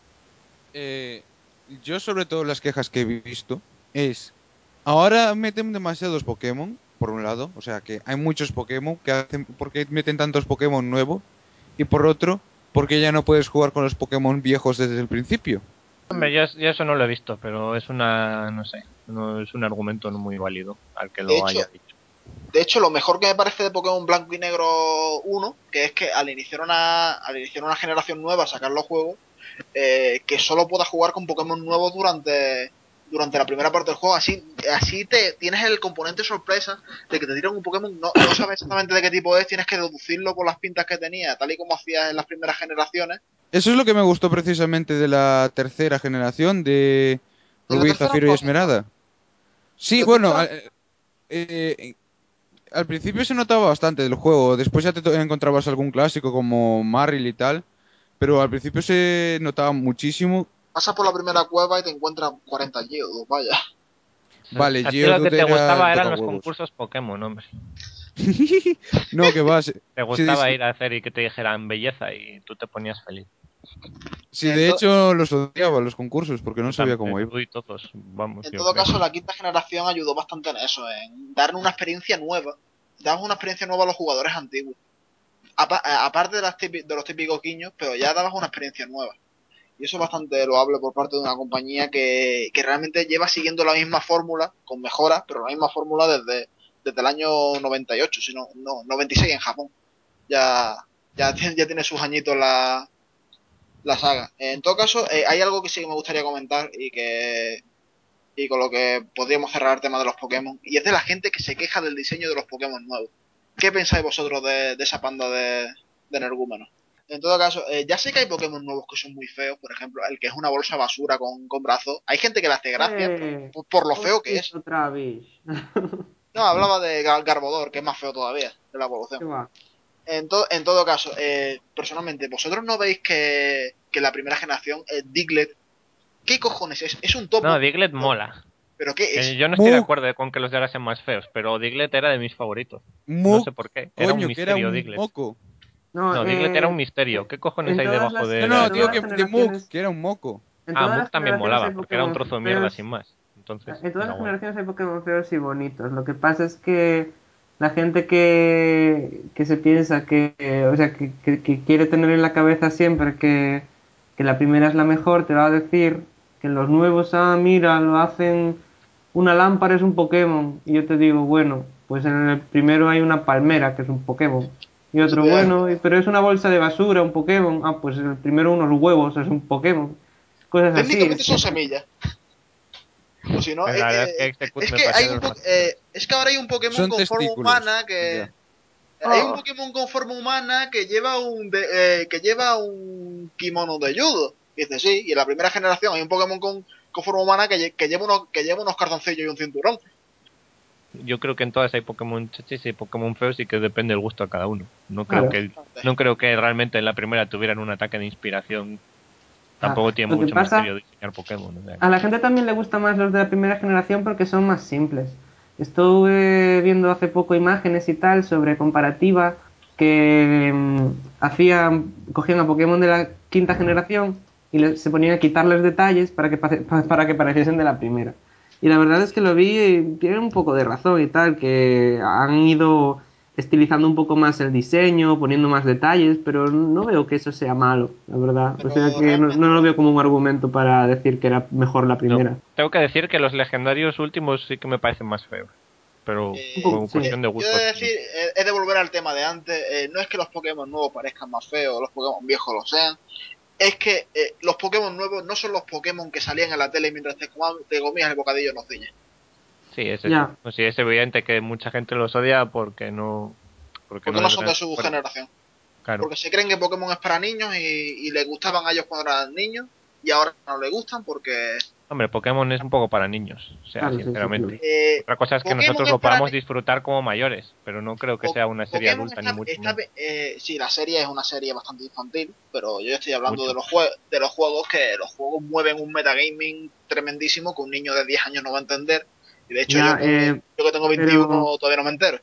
Eh, yo sobre todo las quejas que he visto es, ahora meten demasiados Pokémon, por un lado, o sea que hay muchos Pokémon que hacen, ¿por qué meten tantos Pokémon nuevos? Y por otro, ¿por qué ya no puedes jugar con los Pokémon viejos desde el principio? Hombre, yo eso no lo he visto, pero es no sé, no es un argumento no muy válido al que De lo hecho, haya dicho. De hecho, lo mejor que me parece de Pokémon Blanco y Negro 1, que es que al iniciar una generación nueva, sacar los juegos, que solo puedas jugar con Pokémon nuevos durante la primera parte del juego. Así tienes el componente sorpresa de que te tiran un Pokémon, no sabes exactamente de qué tipo es, tienes que deducirlo por las pintas que tenía, tal y como hacías en las primeras generaciones. Eso es lo que me gustó precisamente de la tercera generación de En la Rubí, tercera Zafiro y no lo notas. Esmeralda. Sí, En la bueno, tercera, eh, al principio se notaba bastante del juego, después ya encontrabas algún clásico como Marril y tal, pero al principio se notaba muchísimo. pasas por la primera cueva y te encuentras 40 Geodudes, vaya. Vale, A ti lo que Geodude te era el gustaba eran los tocahuevos. concursos Pokémon, hombre. No, que va, Te si, gustaba ir a hacer y que te dijeran belleza y tú te ponías feliz. si En, de to- hecho los odiaba los concursos porque no Yo sabía también, cómo iba. tú y todos, vamos, En yo todo creo. caso, la quinta generación ayudó bastante en eso, en dar una experiencia nueva. Dabas una experiencia nueva a los jugadores antiguos. Aparte de los típicos guiños, pero ya dabas una experiencia nueva. Y eso es bastante loable por parte de una compañía que realmente lleva siguiendo la misma fórmula, con mejoras, pero la misma fórmula desde el año 98, si no, 96 en Japón. Ya, ya tiene sus añitos la saga. En todo caso, hay algo que sí que me gustaría comentar y con lo que podríamos cerrar el tema de los Pokémon, y es de la gente que se queja del diseño de los Pokémon nuevos. ¿Qué pensáis vosotros de esa panda de energúmenos? En todo caso, ya sé que hay Pokémon nuevos que son muy feos, por ejemplo, el que es una bolsa basura con brazos. Hay gente que le hace gracia por lo feo que es. Otra vez. No, hablaba de Garbodor, que es más feo todavía, de la evolución. ¿Qué va? En todo caso, personalmente, ¿vosotros no veis que la primera generación, Diglett, qué cojones es? Es un No, topo, Diglett pero, mola. pero ¿qué es? Yo no estoy de Muk, acuerdo con que los de ahora sean más feos, pero Diglett era de mis favoritos. No Muk, sé por qué. Era un coño, que era misterio, un Diglett. moco. No, No, Diglett era un misterio. ¿Qué cojones en hay todas debajo las, No, de en no, la todas digo las que cara? de Muk, generaciones, que era un moco. en Ah, todas Muk las también generaciones hay molaba, porque era un Pokémon trozo de mierda feos. sin más. Entonces, En todas era las guay. generaciones hay Pokémon feos y bonitos. Lo que pasa es que la gente que se piensa que, o sea, que quiere tener en la cabeza siempre que la primera es la mejor, te va a decir que los nuevos, ah, mira, lo hacen, una lámpara es un Pokémon. Y yo te digo, bueno, pues en el primero hay una palmera, que es un Pokémon. Y Eso otro, te iba a bueno, decir. pero es una bolsa de basura, un Pokémon. Ah, pues en el primero unos huevos, es un Pokémon. Cosas así. Técnicamente son semillas. O si no, La verdad es que Execute es me que parece de los más feos. es que ahora hay un Pokémon Son con forma testículos. humana Y que ya. hay un Oh, Pokémon con forma humana que lleva un kimono de judo. Y dice, sí, y en la primera generación hay un Pokémon con forma humana que lleva unos cartoncillos y un cinturón. yo creo que en todas hay Pokémon chachis y Pokémon feos y que depende del gusto a cada uno. No Claro. creo que realmente en la primera tuvieran un ataque de inspiración. Tampoco tiene Lo que mucho pasa, misterio diseñar Pokémon. O sea, a la gente también le gustan más los de la primera generación porque son más simples. Estuve viendo hace poco imágenes y tal sobre comparativa que cogían a Pokémon de la quinta generación y se ponían a quitarles detalles para que pareciesen de la primera. Y la verdad es que lo vi y tienen un poco de razón y tal, que han ido estilizando un poco más el diseño, poniendo más detalles, pero no veo que eso sea malo, la verdad. O sea Pero que no, realmente, no lo veo como un argumento para decir que era mejor la no, primera. tengo que decir que los legendarios últimos sí que me parecen más feos. Pero Un poco, por sí. cuestión de yo he gustos. de decir, he de volver al tema de antes, no es que los Pokémon nuevos parezcan más feos o los Pokémon viejos lo sean, es que los Pokémon nuevos no son los Pokémon que salían en la tele mientras te comías el bocadillo en los cines. Sí, es eso. Ya, Pues sí, es evidente que mucha gente los odia porque no Porque no son de su generación. Claro. Porque se creen que Pokémon es para niños y les gustaban a ellos cuando eran niños y ahora no les gustan porque Hombre, Pokémon es un poco para niños, o sea, claro, sí, sí, claro. sinceramente. Otra cosa es que Pokémon nosotros es lo para podamos disfrutar como mayores, pero no creo que sea una serie Pokémon adulta ni mucho menos. sí, la serie es una serie bastante infantil, pero yo estoy hablando Mucho. de los juegos que los juegos mueven un metagaming tremendísimo que un niño de 10 años no va a entender. Y de hecho Ya, yo que tengo 21 pero todavía no me entero.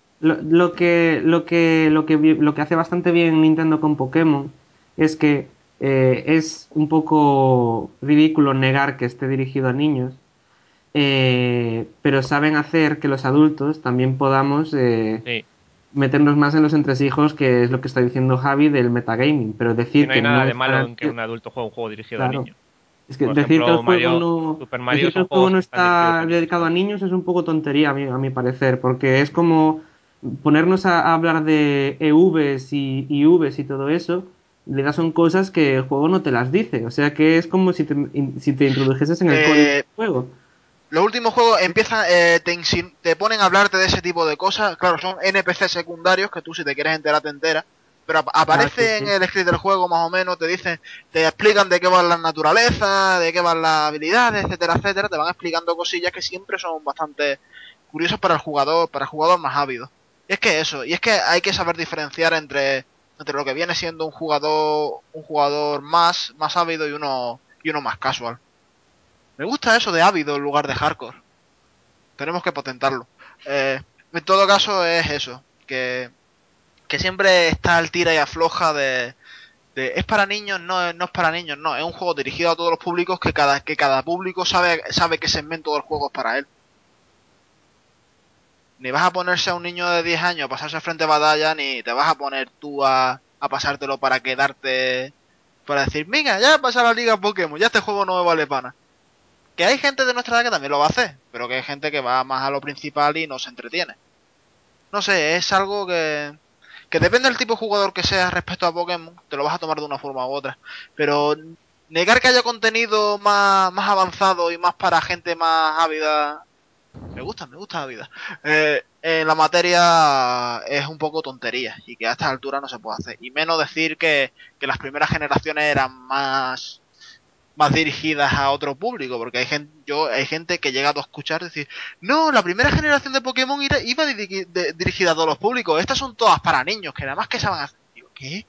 lo que hace bastante bien Nintendo con Pokémon es que es un poco ridículo negar que esté dirigido a niños, pero saben hacer que los adultos también podamos Sí, meternos más en los entresijos, que es lo que está diciendo Javi del metagaming, pero que decir no hay que nada no de es para malo en que niños, un adulto juegue un juego dirigido a claro. niños. Es que Por ejemplo, Super Mario decir que son el juego juegos no que están dirigidos está a niños dedicado a también. niños es un poco tontería a mi parecer, porque es como ponernos a hablar de EVs y IVs y todo eso, le das son cosas que el juego no te las dice, o sea que es como si te introdujeses en el código del Eh, juego. los últimos juegos empiezan, te ponen a hablarte de ese tipo de cosas. Claro, son NPC secundarios que tú si te quieres enterar te enteras. Pero Ya, sí, aparece en sí. el script del juego más o menos, te dicen, te explican de qué van las naturalezas, de qué van las habilidades, etcétera, etcétera. Te van explicando cosillas que siempre son bastante curiosas para el jugador más ávido. Y es que eso, y es que hay que saber diferenciar entre lo que viene siendo un jugador más ávido y uno más casual. Me gusta eso de ávido en lugar de hardcore. Tenemos que patentarlo. En todo caso es eso, que siempre está el tira y afloja de es para niños, no es para niños, no, es un juego dirigido a todos los públicos que cada público sabe qué segmento del juego es para él. Ni vas a ponerse a un niño de 10 años a pasarse frente a batalla, ni te vas a poner tú a pasártelo para quedarte, para decir, venga, ya pasa la liga Pokémon, ya este juego no me vale pana. Que hay gente de nuestra edad que también lo va a hacer, pero que hay gente que va más a lo principal y no se entretiene. No sé, es algo que depende del tipo de jugador que seas respecto a Pokémon, te lo vas a tomar de una forma u otra. Pero negar que haya contenido más avanzado y más para gente más ávida, me gusta la vida. En la materia es un poco tontería y que a estas alturas no se puede hacer. Y menos decir que las primeras generaciones eran más dirigidas a otro público, porque hay gente que llega a escuchar decir, no, la primera generación de Pokémon iba dirigida a todos los públicos, estas son todas para niños, que nada más que saben hacer. Digo, ¿qué?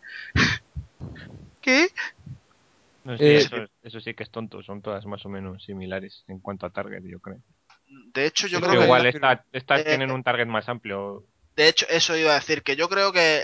¿Qué? No, sí, Eh, eso sí que es tonto, son todas más o menos similares en cuanto a target, yo creo. De hecho, yo eso creo Pero iba a que igual decir. estas eh, tienen un target más amplio. de hecho, eso iba a decir, que yo creo que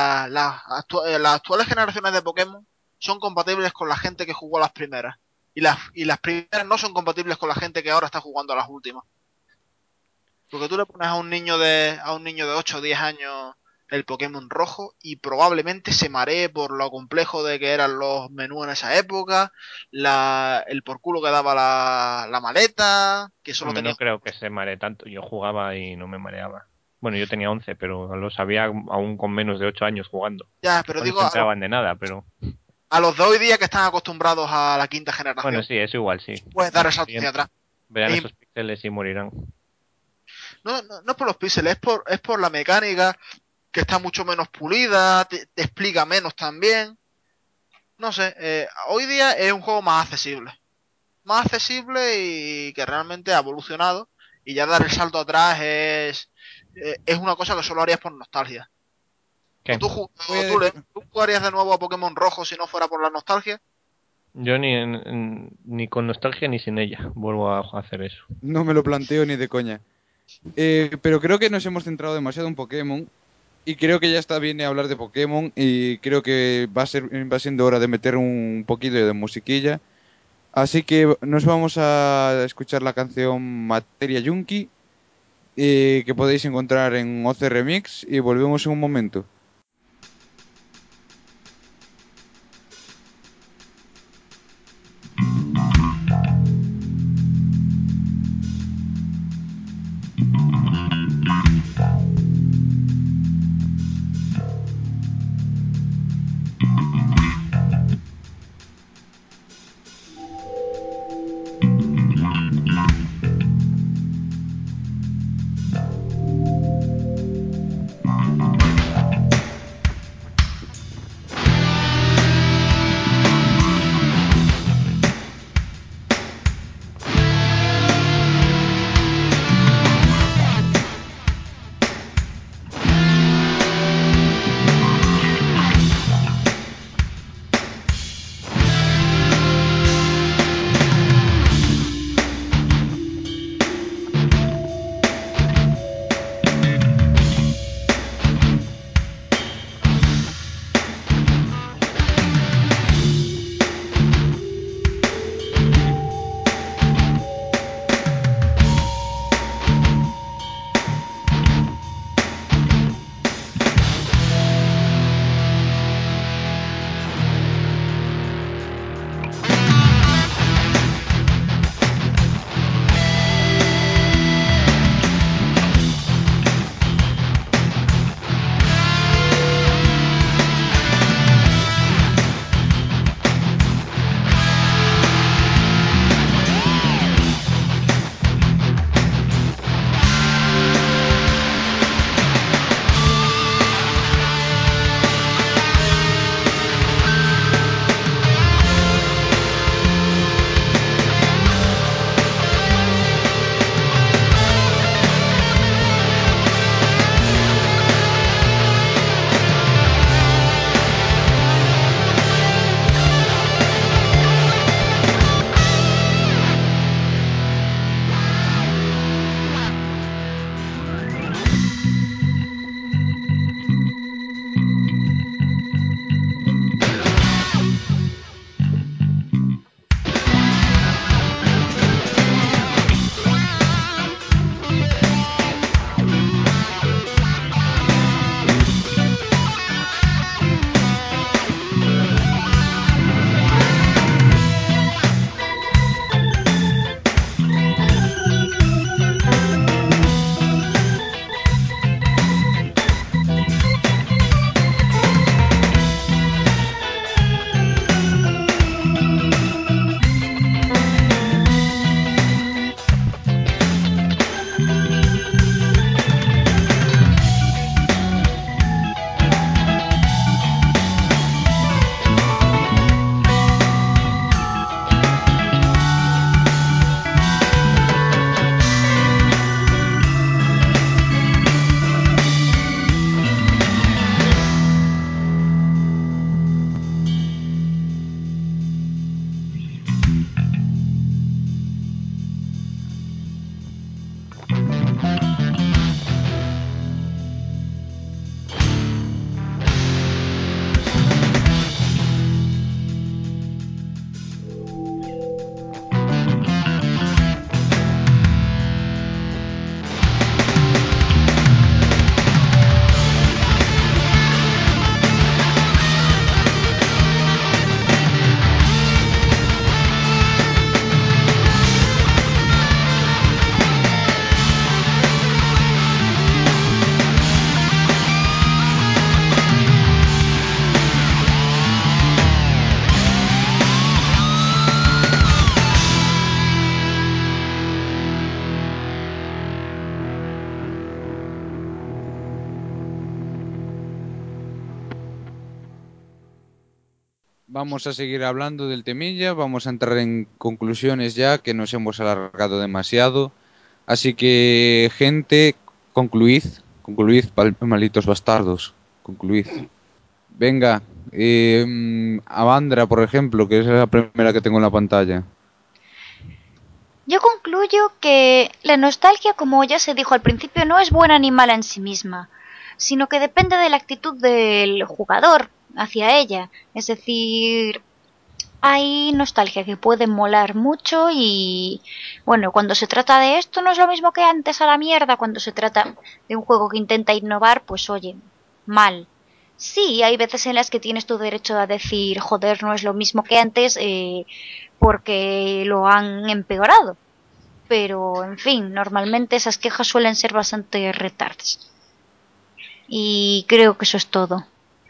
las actuales generaciones de Pokémon son compatibles con la gente que jugó las primeras. Y las primeras no son compatibles con la gente que ahora está jugando a las últimas. Porque tú le pones a un niño de 8 o 10 años el Pokémon rojo y probablemente se maree por lo complejo de que eran los menús en esa época, el por culo que daba la maleta, que solo Hombre, no tenía... creo que se maree tanto. Yo jugaba y no me mareaba. Bueno, yo tenía 11, pero lo sabía aún con menos de 8 años jugando. Ya, pero No nos digo, enteraban de nada, pero... a los de hoy día que están acostumbrados a la quinta Bueno, generación, sí, es igual, sí. puedes dar el salto hacia atrás. Verán Es esos píxeles y morirán. no es por los píxeles, es por la mecánica, que está mucho menos pulida, te explica menos también. No sé, hoy día es un juego más accesible y que realmente ha evolucionado y ya dar el salto atrás es una cosa que solo harías por nostalgia. ¿Qué? Voy a ¿Tú decir- jugarías de nuevo a Pokémon Rojo si no fuera por la nostalgia? Yo ni con nostalgia ni sin ella vuelvo a hacer eso. No me lo planteo ni de coña. Pero creo que nos hemos centrado demasiado en Pokémon. Y creo que ya está bien hablar de Pokémon. Y creo que va siendo hora de meter un poquito de musiquilla. Así que nos vamos a escuchar la canción Materia Junkie, que podéis encontrar en OC Remix. Y volvemos en un momento. Vamos a seguir hablando del temilla, vamos a entrar en conclusiones ya, que nos hemos alargado demasiado. Así que, gente, concluid, malditos bastardos, concluid. Venga, Avandra, por ejemplo, que es la primera que tengo en la pantalla. Yo concluyo que la nostalgia, como ya se dijo al principio, no es buena ni mala en sí misma, sino que depende de la actitud del jugador hacia ella. Es decir, hay nostalgia que puede molar mucho y, bueno, cuando se trata de esto no es lo mismo que antes a la mierda. Cuando se trata de un juego que intenta innovar, pues oye, mal. Sí, hay veces en las que tienes tu derecho a decir, joder, no es lo mismo que antes, porque lo han empeorado. Pero, en fin, normalmente esas quejas suelen ser bastante retardes. Y creo que eso es todo.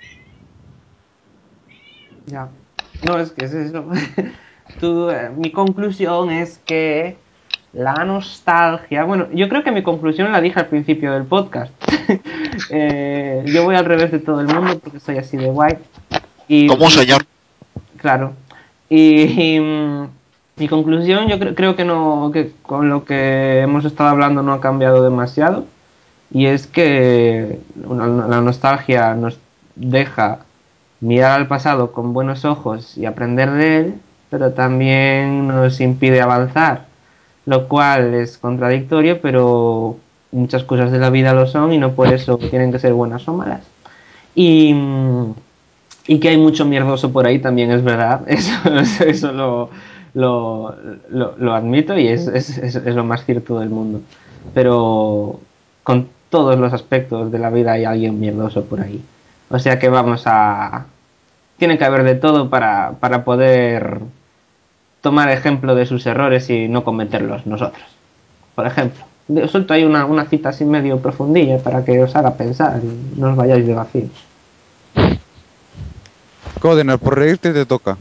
Ya. No, es que es eso. Mi conclusión es que la nostalgia. Bueno, yo creo que mi conclusión la dije al principio del podcast. Yo voy al revés de todo el mundo porque soy así de guay. Y, Como un señor. claro. Y mi conclusión, yo creo que no, que con lo que hemos estado hablando no ha cambiado demasiado. Y es que la nostalgia nos deja mirar al pasado con buenos ojos y aprender de él, pero también nos impide avanzar, lo cual es contradictorio, pero muchas cosas de la vida lo son y no por eso tienen que ser buenas o malas. Y, y que hay mucho mierdoso por ahí también es verdad, eso lo admito y es lo más cierto del mundo. Pero con todos los aspectos de la vida hay alguien mierdoso por ahí. O sea que vamos a... Tiene que haber de todo para poder tomar ejemplo de sus errores y no cometerlos nosotros. Por ejemplo, suelto ahí una cita así medio profundilla para que os haga pensar y no os vayáis de vacío. Codenar, por reírte te toca.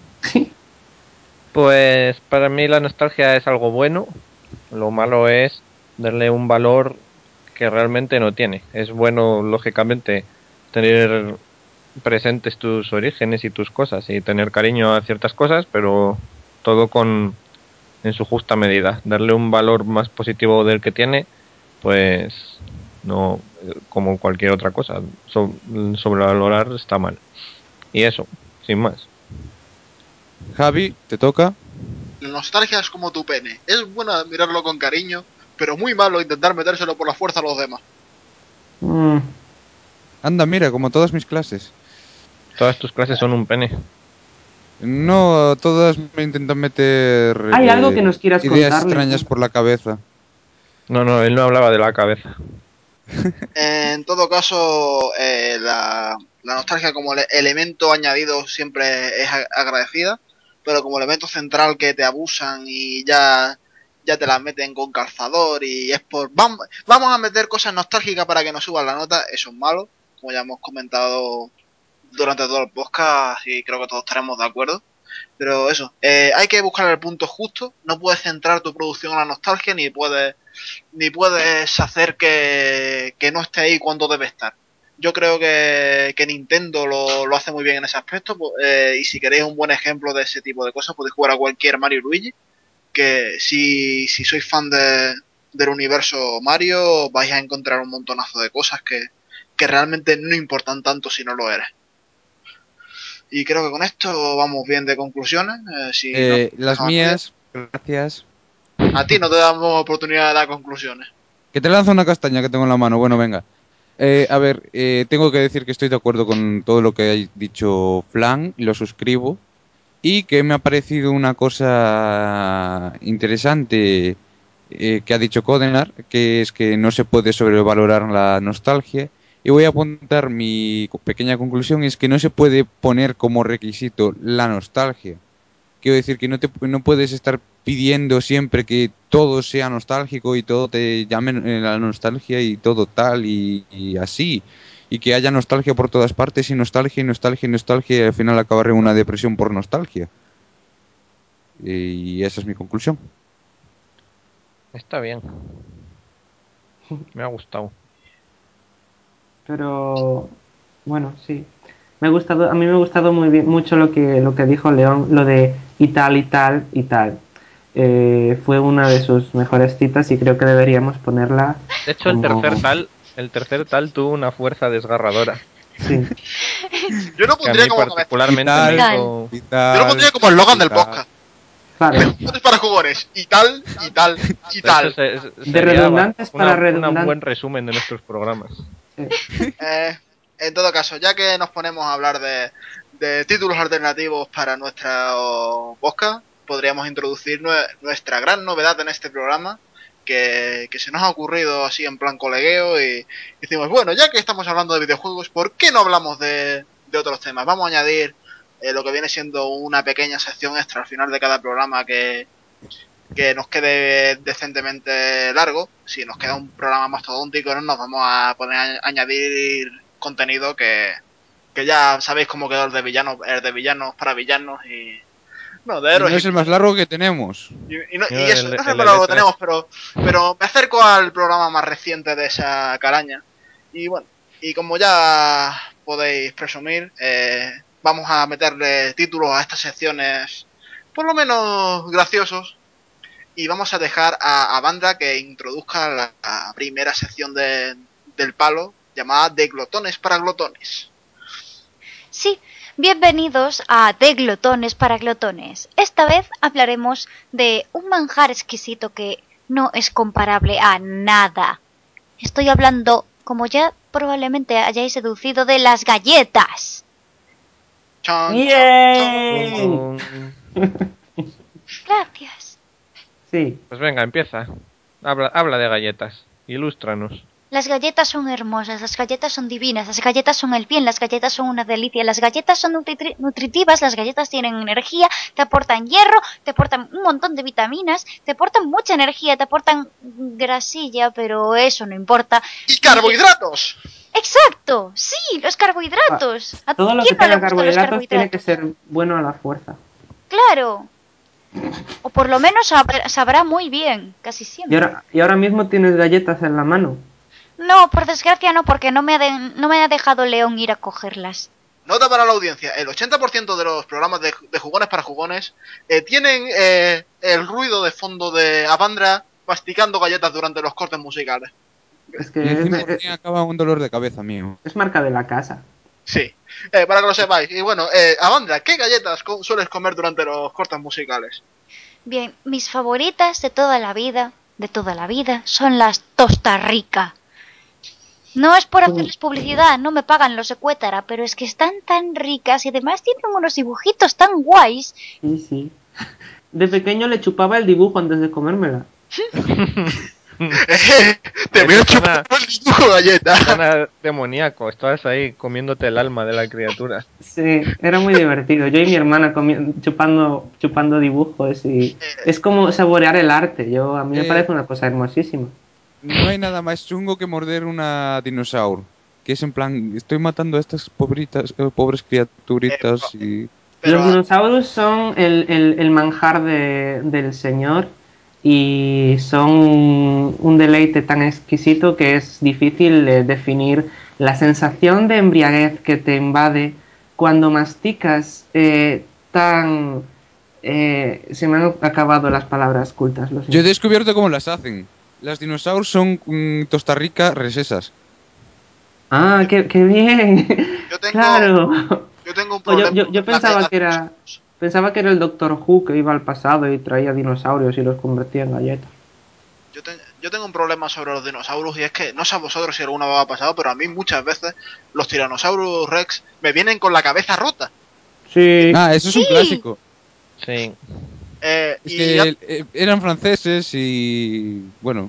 Pues para mí la nostalgia es algo bueno. Lo malo es darle un valor que realmente no tiene. Es bueno, lógicamente, tener presentes tus orígenes y tus cosas y tener cariño a ciertas cosas, pero todo en su justa medida. Darle un valor más positivo del que tiene, pues no, como cualquier otra cosa. Sobrevalorar está mal. Y eso, sin más. Javi, te toca. La nostalgia es como tu pene. Es bueno admirarlo con cariño, pero muy malo intentar metérselo por la fuerza a los demás. Mm, Anda, mira, como todas mis clases. Todas tus clases son un pene. No, todas me intentan meter ¿Hay algo que nos quieras ideas contar, extrañas León? por la cabeza. No, no, él no hablaba de la cabeza. En todo caso, la nostalgia como elemento añadido siempre es agradecida, pero como elemento central que te abusan y ya te las meten con calzador y es por... Vamos a meter cosas nostálgicas para que nos suban la nota, eso es malo, como ya hemos comentado durante todo el podcast y creo que todos estaremos de acuerdo. Pero eso, hay que buscar el punto justo, no puedes centrar tu producción en la nostalgia ni puedes hacer que no esté ahí cuando debe estar. Yo creo que Nintendo lo hace muy bien en ese aspecto, y si queréis un buen ejemplo de ese tipo de cosas, podéis jugar a cualquier Mario y Luigi, que si sois fan del universo Mario, vais a encontrar un montonazo de cosas que realmente no importan tanto si no lo eres. Y creo que con esto vamos bien de conclusiones. Si no, Las dejamos nadie. mías, gracias. A ti no te damos oportunidad de dar conclusiones. Que te lanzo una castaña que tengo en la mano. Bueno, venga. A ver, tengo que decir que estoy de acuerdo con todo lo que ha dicho Flan, y lo suscribo. Y que me ha parecido una cosa interesante que ha dicho Codenar, que es que no se puede sobrevalorar la nostalgia. Y voy a apuntar mi pequeña conclusión, es que no se puede poner como requisito la nostalgia. Quiero decir que no puedes estar pidiendo siempre que todo sea nostálgico y todo te llamen la nostalgia y todo tal y así. Y que haya nostalgia por todas partes y nostalgia y nostalgia y nostalgia y al final acabar en una depresión por nostalgia. Y esa es mi conclusión. Está bien, me ha gustado. pero bueno, sí. A mí me ha gustado muy bien, mucho lo que dijo León, lo de y tal y tal y tal. fue una de sus mejores citas y creo que deberíamos ponerla. De hecho, como... el tercer tal tuvo una fuerza desgarradora. Sí. Yo lo Que a pondría mí como cabeza. particularmente me hizo... Yo lo pondría como el Logan del podcast. Claro. Jugones para jugones. Y tal, y tal, y De hecho, tal. De sería redundantes para un redundantes. buen resumen de nuestros programas. Sí. En todo caso, ya que nos ponemos a hablar de títulos alternativos para nuestro podcast, podríamos introducir nuestra gran novedad en este programa, que se nos ha ocurrido así en plan colegueo y decimos, bueno, ya que estamos hablando de videojuegos, ¿por qué no hablamos de otros temas? Vamos a añadir lo que viene siendo una pequeña sección extra al final de cada programa que nos quede decentemente largo. Si nos queda un programa mastodóntico, no nos vamos a poner a añadir contenido que ya sabéis cómo quedó el de villanos para villanos y no, de Y no héroes es el más largo que tenemos. y eso, no es el El más largo que L3. tenemos, pero me acerco al programa más reciente de esa caraña. Y bueno, y como ya podéis presumir, vamos a meterle títulos a estas secciones por lo menos graciosos. Y vamos a dejar a Vandra que introduzca la primera sección del palo llamada De glotones para glotones. Sí, bienvenidos a De glotones para glotones. Esta vez hablaremos de un manjar exquisito que no es comparable a nada. Estoy hablando, como ya probablemente hayáis deducido, de las galletas. Chan, chan, ¡Bien! chan. Gracias. Sí. Pues venga, empieza. Habla de galletas. Ilústranos. Las galletas son hermosas, las galletas son divinas, las galletas son el bien, las galletas son una delicia, las galletas son nutritivas, las galletas tienen energía, te aportan hierro, te aportan un montón de vitaminas, te aportan mucha energía, te aportan grasilla, pero eso no importa. ¡Y carbohidratos! ¡Exacto! Sí, los carbohidratos. ¿A Todo lo quién que no le tenga gustan los carbohidratos tiene que carbohidratos? ser bueno a la fuerza. Claro. O por lo menos sabrá muy bien, casi siempre. Y ahora mismo tienes galletas en la mano. No, por desgracia no, porque no me ha dejado León ir a cogerlas. Nota para la audiencia, el 80% de los programas de jugones para jugones tienen el ruido de fondo de Avandra masticando galletas durante los cortes musicales. Es Y que encima me acaba un dolor de cabeza mío. es marca de la casa. Sí, para que lo sepáis. Y bueno, Avandra, ¿qué galletas sueles comer durante los cortes musicales? Bien, mis favoritas de toda la vida, son las Tosta Rica. No es por hacerles publicidad, no me pagan los de Cuétara, pero es que están tan ricas y además tienen unos dibujitos tan guays. Sí, sí. De pequeño le chupaba el dibujo antes de comérmela. Te voy Eso a chupar suena, el dibujo galleta. suena demoníaco. Estabas ahí comiéndote el alma de la criatura. Sí, era muy divertido. Yo y mi hermana chupando dibujos y es como saborear el arte. A mí me Eh, parece una cosa hermosísima. no hay nada más chungo que morder una dinosaurio. Que es en plan, estoy matando a estas pobres criaturitas y... Los Pero dinosaurios son el manjar del señor y son un deleite tan exquisito que es difícil definir la sensación de embriaguez que te invade cuando masticas se me han acabado las palabras cultas, lo Yo he siento. descubierto cómo las hacen. Las dinosaurios son Costa Rica resesas. Ah, qué bien. yo tengo, Claro. yo tengo un O yo, problema yo, con yo las pensaba galletas. que era el Doctor Who que iba al pasado y traía dinosaurios y los convertía en galletas. Yo tengo un problema sobre los dinosaurios y es que no sé a vosotros si alguna vez ha pasado, pero a mí muchas veces los tiranosaurus rex me vienen con la cabeza rota. Sí. Ah, eso es un Sí, clásico. Sí. Es Y que eran franceses y... Bueno,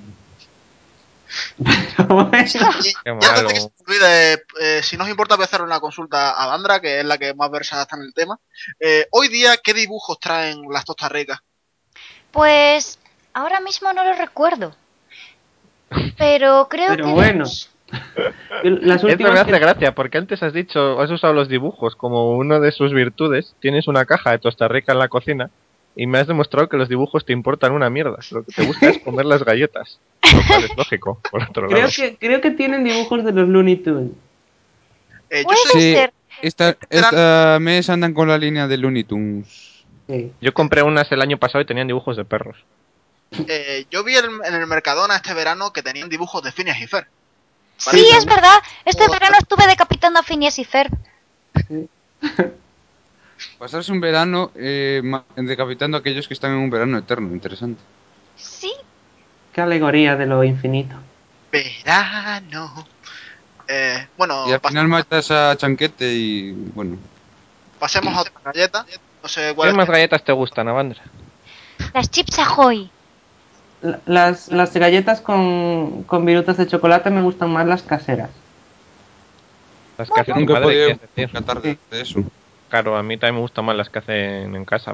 Pero bueno. Qué y antes de que se malo. me olvide, si no os importa, voy a hacer una consulta a Vandra, que es la que más versada está en el tema. Hoy día, ¿qué dibujos traen las tostas ricas? pues ahora mismo no lo recuerdo, pero creo Pero que bueno. Las Esto me últimas hace que... gracia porque antes has usado los dibujos como una de sus virtudes. Tienes una caja de Costa Rica en la cocina y me has demostrado que los dibujos te importan una mierda. Lo que te gusta es comer las galletas, lo cual es lógico, por otro lado. Creo que tienen dibujos de los Looney Tunes. Yo puede sé sí, ser. que esta mes andan con la línea de Looney Tunes. Sí. Yo compré unas el año pasado y tenían dibujos de perros. Yo vi en el Mercadona este verano que tenían dibujos de Phineas y Ferb. Sí, es verdad. Este verano estuve decapitando a Phineas y Ferb. Sí. Pasarse un verano decapitando a aquellos que están en un verano eterno. Interesante. Sí. Qué alegoría de lo infinito. Verano. Y Bueno, al final matas a Chanquete y... bueno... pasemos a otra galleta. No sé ¿Qué cuál más es. galletas te gustan, Avandra? Las Chips Ahoy. Las galletas con virutas de chocolate me gustan más las caseras. Las que hace tu Nunca he madre, podido quieres decir. tratar Sí. de eso. Claro, a mí también me gustan más las que hacen en casa,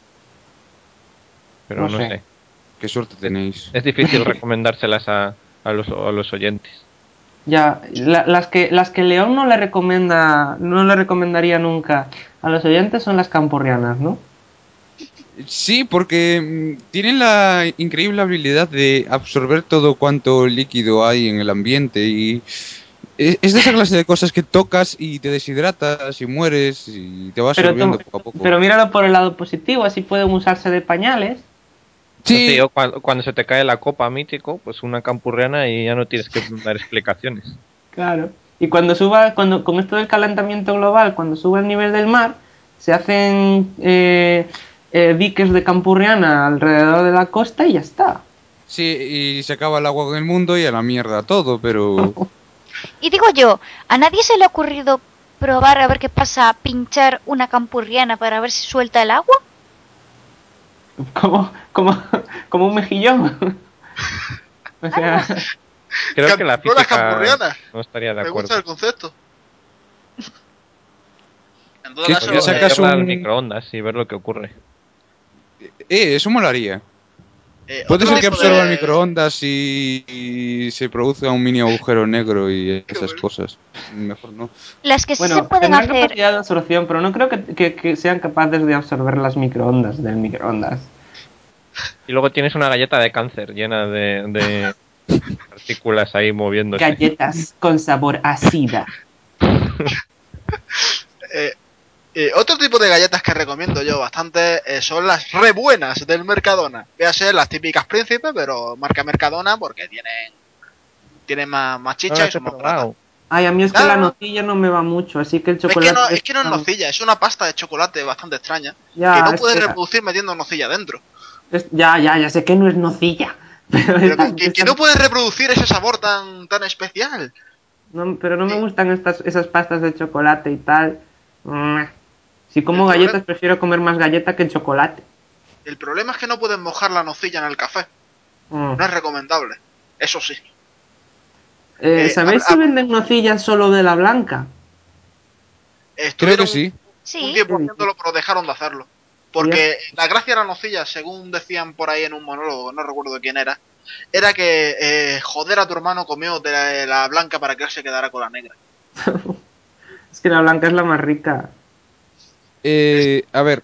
pero No no sé. sé. Qué suerte tenéis. Es difícil recomendárselas a los oyentes. Ya, las que León no le recomendaría nunca a los oyentes son las campurrianas, ¿no? Sí, porque tienen la increíble habilidad de absorber todo cuanto líquido hay en el ambiente y es de esa clase de cosas que tocas y te deshidratas y mueres y te va absorbiendo poco a poco. Pero míralo por el lado positivo, así pueden usarse de pañales. Sí, Sí, o cuando se te cae la copa mítico, pues una campurriana y ya no tienes que dar explicaciones. Claro. Y con esto del calentamiento global, cuando sube el nivel del mar, se hacen diques de campurriana alrededor de la costa y ya está. sí, y se acaba el agua en el mundo y a la mierda todo, pero Y digo yo, ¿a nadie se le ha ocurrido probar a ver qué pasa pinchar una campurriana para ver si suelta el agua? Como, como, como un mejillón. O Algo sea, así. Creo que la Cantimploras física campurrianas. no estaría de Me gusta acuerdo. el concepto. En todo ¿qué caso, le Podrías sacas meterla al un... microondas y ver lo que ocurre. Eso molaría. Puede otro ser que tipo absorba el de... microondas y se produzca un mini agujero negro y Qué esas bueno. cosas. Mejor no. Las que sí se bueno, pueden tendrán hacer. capacidad de absorción, pero no creo que sean capaces de absorber las microondas del microondas. Y luego tienes una galleta de cáncer llena de partículas ahí moviéndose. Galletas con sabor a sida. eh, Otro tipo de galletas que recomiendo yo bastante son las re buenas del Mercadona. Véase las típicas Príncipe, pero marca Mercadona porque tienen más No chicha y las he son más baratas. probado. Ay, a mí es que la Ah, nocilla no me va mucho, así que el es que no, chocolate es que no es nocilla, es una pasta de chocolate bastante extraña que Ya, no puedes reproducir metiendo nocilla dentro. ya sé que no es nocilla, pero, Pero que no puedes reproducir ese sabor tan especial. pero no me Sí, gustan esas pastas de chocolate y tal. Mm. Si el, como proble- galletas, prefiero comer más galleta que chocolate. el problema es que no puedes mojar la nocilla en el café. Mm. No es recomendable. Eso sí. ¿Sabéis si venden nocillas solo de la blanca? Creo que Estuvieron sí. un Sí. tiempo haciéndolo, pero dejaron de hacerlo. Y ya- Porque la gracia de la nocilla, según decían por ahí en un monólogo, no recuerdo de quién era que joder a tu hermano comió de la blanca para que él se quedara con la negra. Es que la blanca es la más rica. A ver.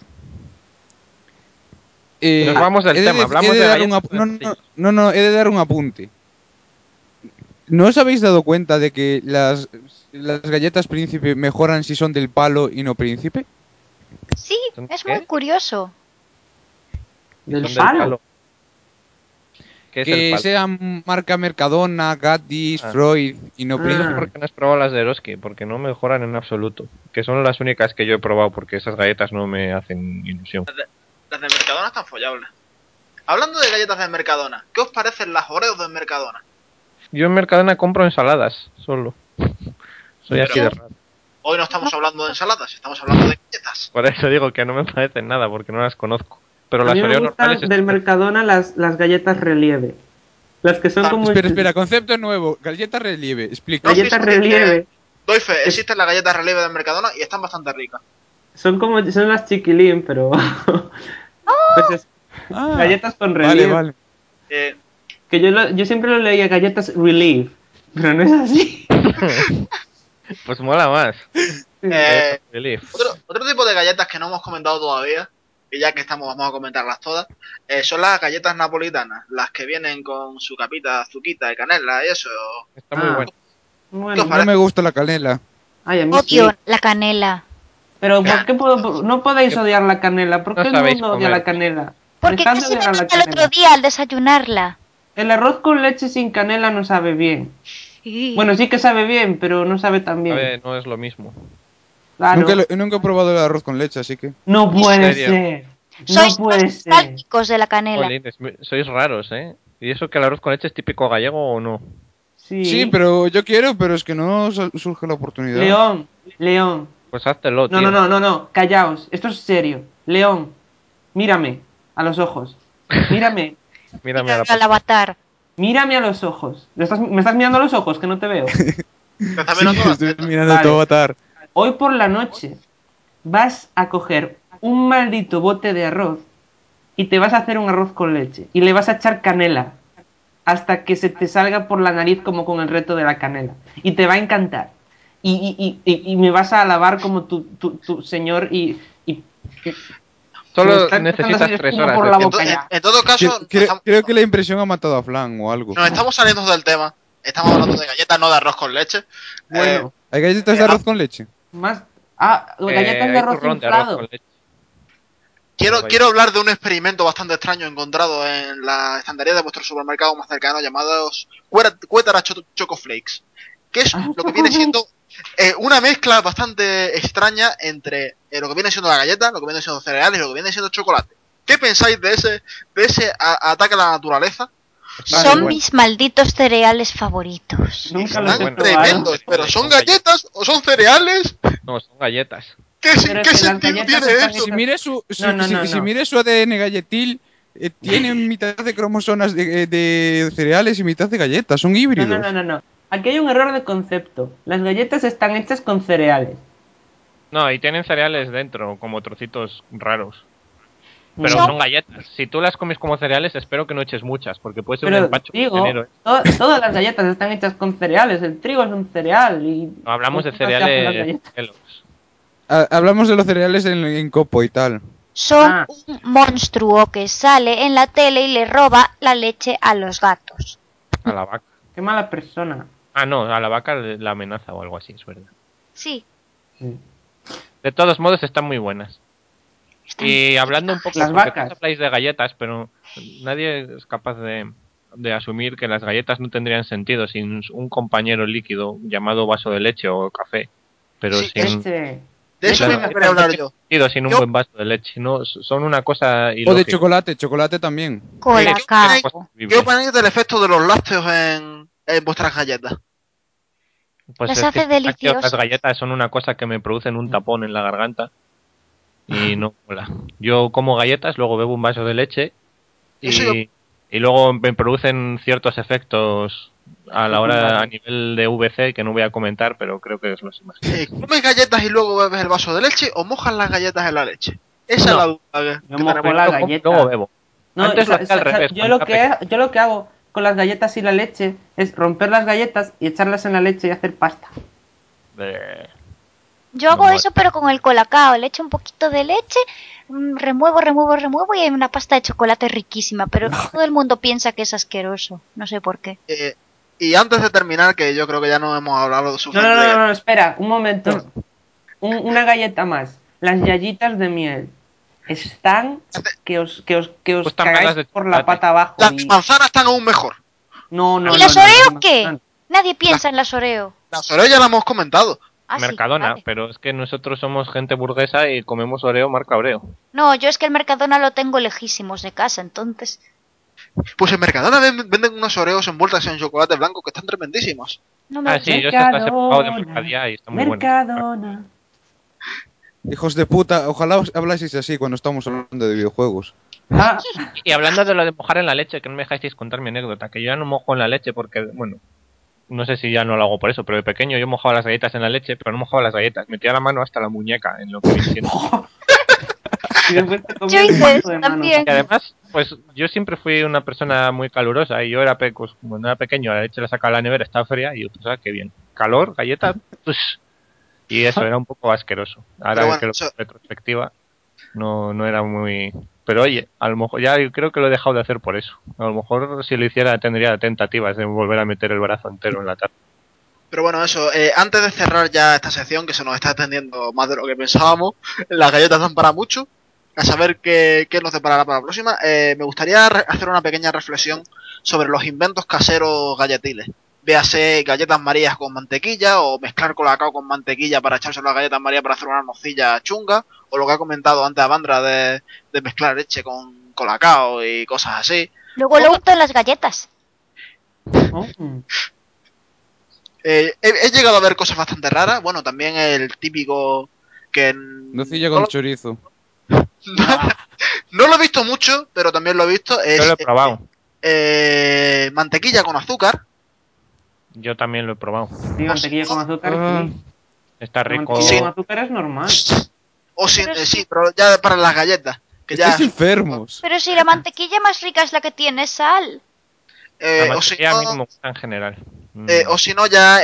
Nos vamos del tema, He hablamos de de dar galletas o de no, nocillas. he de dar un apunte. ¿No os habéis dado cuenta de que las galletas príncipe mejoran si son del palo y no príncipe? Sí, ¿Son es muy qué? curioso. Y Del son del palo. palo. ¿Qué es el Que palo? sean marca Mercadona, Gaddis, Ah, Freud y no eso es Ah, príncipe. porque no has probado las de Eroski, porque no mejoran en absoluto. Que son las únicas que yo he probado, porque esas galletas no me hacen ilusión. Las de Mercadona están follables. Hablando de galletas de Mercadona, ¿qué os parecen las Oreos de Mercadona? Yo en Mercadona compro ensaladas, solo. Soy Pero así de Yo raro. hoy no estamos hablando de ensaladas, estamos hablando de galletas. Por eso digo que no me parecen nada, porque no las conozco. Pero a mí las me Oreo normales gustan del están... Mercadona las galletas relieve. Las que son como Espera, concepto nuevo. Galleta relieve, No, explica. sí, galletas sí, relieve. doy fe, Es- existen las galletas relieve de Mercadona y están bastante ricas. son las chiquilín, pero pues Ah, galletas con vale, relieve. vale. Eh, Que yo siempre lo leía galletas relieve, pero no es así. Pues mola más. Galletas eh, Relief. otro tipo de galletas que no hemos comentado todavía, y ya que estamos vamos a comentarlas todas, son las galletas napolitanas, las que vienen con su capita azuquita de canela y eso. Está muy Ah, bueno. ¿Qué os bueno. No parece? me gusta la canela. Ay, a mí odio sí. la canela. Pero ¿por qué no podéis odiar la canela? ¿Por No qué el sabéis mundo odia comer. la canela? Porque Dejad de casi me odiar a la mata el otro canela. día al desayunarla. El arroz con leche sin canela no sabe bien. Bueno, sí que sabe bien, pero no sabe tan A bien. ver, no es lo mismo. Claro. Nunca he probado el arroz con leche, así que... No puede serio? ser. Sois No puede más ser. nostálgicos de la canela. Jolines, sois raros, ¿eh? ¿Y eso que el arroz con leche es típico gallego o no? Sí, Sí. pero yo quiero, pero es que no surge la oportunidad. León, León. Pues háztelo, No, tío. no, no, no, no. Callaos. Esto es serio. León, mírame a los ojos. Mírame. Mírame a la Al avatar. Mírame a los ojos. ¿Me estás mirando a los ojos? Que no te veo. Te está Sí, mirando la estoy teta. mirando tu Vale. avatar. Hoy por la noche vas a coger un maldito bote de arroz y te vas a hacer un arroz con leche. Y le vas a echar canela hasta que se te salga por la nariz como con el reto de la canela. Y te va a encantar. Y me vas a alabar como tu señor y se me Solo está empezando a necesitas salir 3 espuma horas por de la tiempo. boca ya. En todo caso, Creo que la impresión ha matado a Flan o algo. nos estamos saliendo del tema. Estamos hablando de galletas, no de arroz con leche. Bueno, ¿Hay galletas de arroz con leche? más... Ah, galletas de Hay arroz turrón de arroz inflado. con leche. Pero vaya. Quiero hablar de un experimento bastante extraño encontrado en la estantería de vuestro supermercado más cercano llamados Cuétara Choco Flakes, que es Ah, lo que viene chocolate. siendo una mezcla bastante extraña entre lo que viene siendo la galleta, lo que viene siendo cereales y lo que viene siendo chocolate. ¿Qué pensáis de ese ataque a la naturaleza? Está muy Son bueno. mis malditos cereales favoritos. Nunca Muy los he Están bueno. probado. tremendos, pero ¿son Son galletas. galletas o son cereales? No, son galletas. Pero es ¿Qué que las sentido galletas tiene están eso? Si hechas... mires No, no, no, si no. mires su ADN galletil, tiene mitad de cromosomas de cereales y mitad de galletas. Son No, no, híbridos. no, no, no. Aquí hay un error de concepto. Las galletas están hechas con cereales. No, y tienen cereales dentro, como trocitos raros. Pero Son son galletas. Si tú las comes como cereales, espero que no eches muchas, porque puede ser un Pero empacho digo, enero, ¿eh? todas las galletas están hechas con cereales. El trigo es un cereal y No hablamos con de qué más se hacen las cereales galletas. Kellogg's. Hablamos de los cereales en copo y tal. son Ah, un monstruo que sale en la tele y le roba la leche a los gatos. A la vaca. qué mala persona. Ah, no, a la vaca la amenaza o algo así, es verdad. Sí, Sí. De todos modos, están muy buenas. están Y hablando un poco, Las porque vacas. todos habláis de galletas, pero nadie es capaz de asumir que las galletas no tendrían sentido sin un compañero líquido llamado vaso de leche o café. Pero Sí, sin... Leche. De eso Las Leche. mismo quería galletas no hablar tienen yo. sentido sin un ¿Qué, buen vaso de leche. No, son una cosa O de ilógica. chocolate, chocolate también. Sí, ¿qué opináis, colacao. qué opináis del efecto de los lácteos en vuestras galletas? Pues Las es que hace sin lácteos, las deliciosas. galletas son una cosa que me producen un tapón en la garganta y no mola. Yo como galletas, luego bebo un vaso de leche Eso yo, y luego me producen ciertos efectos a la hora a Secundarios. nivel de VC que no voy a comentar, pero creo que os los imagináis. ¿comes galletas y luego bebes el vaso de leche o mojas las galletas en la leche? Esa es No, la duda Yo que mojo tenemos. la primero como y luego galleta. bebo. No, Antes lo hacía al revés. cuando era pequeño. yo lo que hago con las galletas y la leche es romper las galletas y echarlas en la leche y hacer pasta. Eh, Yo no hago mola. eso pero con el colacao. Le echo un poquito de leche, remuevo y hay una pasta de chocolate riquísima. Pero todo el mundo piensa que es asqueroso. No sé por qué. Y antes de terminar, que yo creo que ya no hemos hablado No, no, suficiente no, de... no, no, espera, un momento. Una galleta más. Las yayitas de miel están que os Gustan más las cagáis de por la chocolate. pata abajo Las y manzanas están aún mejor. no, ¿Y no, no, las no, Oreo no, qué? no. Nadie piensa en las Oreo. Las Oreo ya las hemos comentado. Ah, sí, Mercadona, vale. pero es que nosotros somos gente burguesa y comemos Oreo marca Oreo. No, yo es que el Mercadona lo tengo lejísimos de casa, entonces... Pues en Mercadona venden unos Oreos envueltas en chocolate blanco que están tremendísimos. No me Ah, gusta. sí, yo estas las he probado de Mercadona, Mercadía y están muy buenas. Mercadona. Hijos de puta, ojalá os hablaseis así cuando estamos hablando de videojuegos. Ah, Y hablando de lo de mojar en la leche, que no me dejáis contar mi anécdota, que yo ya no mojo en la leche porque, bueno, no sé si ya no lo hago por eso, pero de pequeño yo mojaba las galletas en la leche, pero no mojaba las galletas, metía la mano hasta la muñeca en lo que viene siendo. y después te Yo comías un hice vaso eso de mano. también. Y además, pues yo siempre fui una persona muy calurosa y yo era pues, cuando era pequeño, la leche la sacaba de la nevera, estaba fría y yo pensaba que bien. Calor, galletas, pues... Y eso era un poco asqueroso. Pero Ahora bueno, que lo veo en retrospectiva, no era muy... Pero oye, a lo mejor ya yo creo que lo he dejado de hacer por eso. A lo mejor si lo hiciera tendría tentativas de volver a meter el brazo entero en la tarta. Pero bueno, eso, antes de cerrar ya esta sección, que se nos está extendiendo más de lo que pensábamos, las galletas dan para mucho, a saber qué nos deparará para la próxima, me gustaría hacer una pequeña reflexión sobre los inventos caseros galletiles. Véase galletas marías con mantequilla, o mezclar colacao con mantequilla para echarse las galletas marías para hacer una nocilla chunga, o lo que ha comentado antes Avandra de mezclar leche con colacao y cosas así. Luego lo unto en las galletas. Oh, He llegado a ver cosas bastante raras. Bueno, también el típico que Nocilla no con lo, chorizo. no lo he visto mucho, pero también lo he visto. Yo Es lo he probado. mantequilla con azúcar. Yo también lo he probado. sí, mantequilla con azúcar, Ah, sí. Está La rico. mantequilla Sí. con azúcar es normal. O sin, Pero sí, sí. pero ya para las galletas. Que ya estáis enfermos. Pero si la mantequilla más rica es la que tiene sal. La o si mantequilla a mí no no, me gusta en general. o si no ya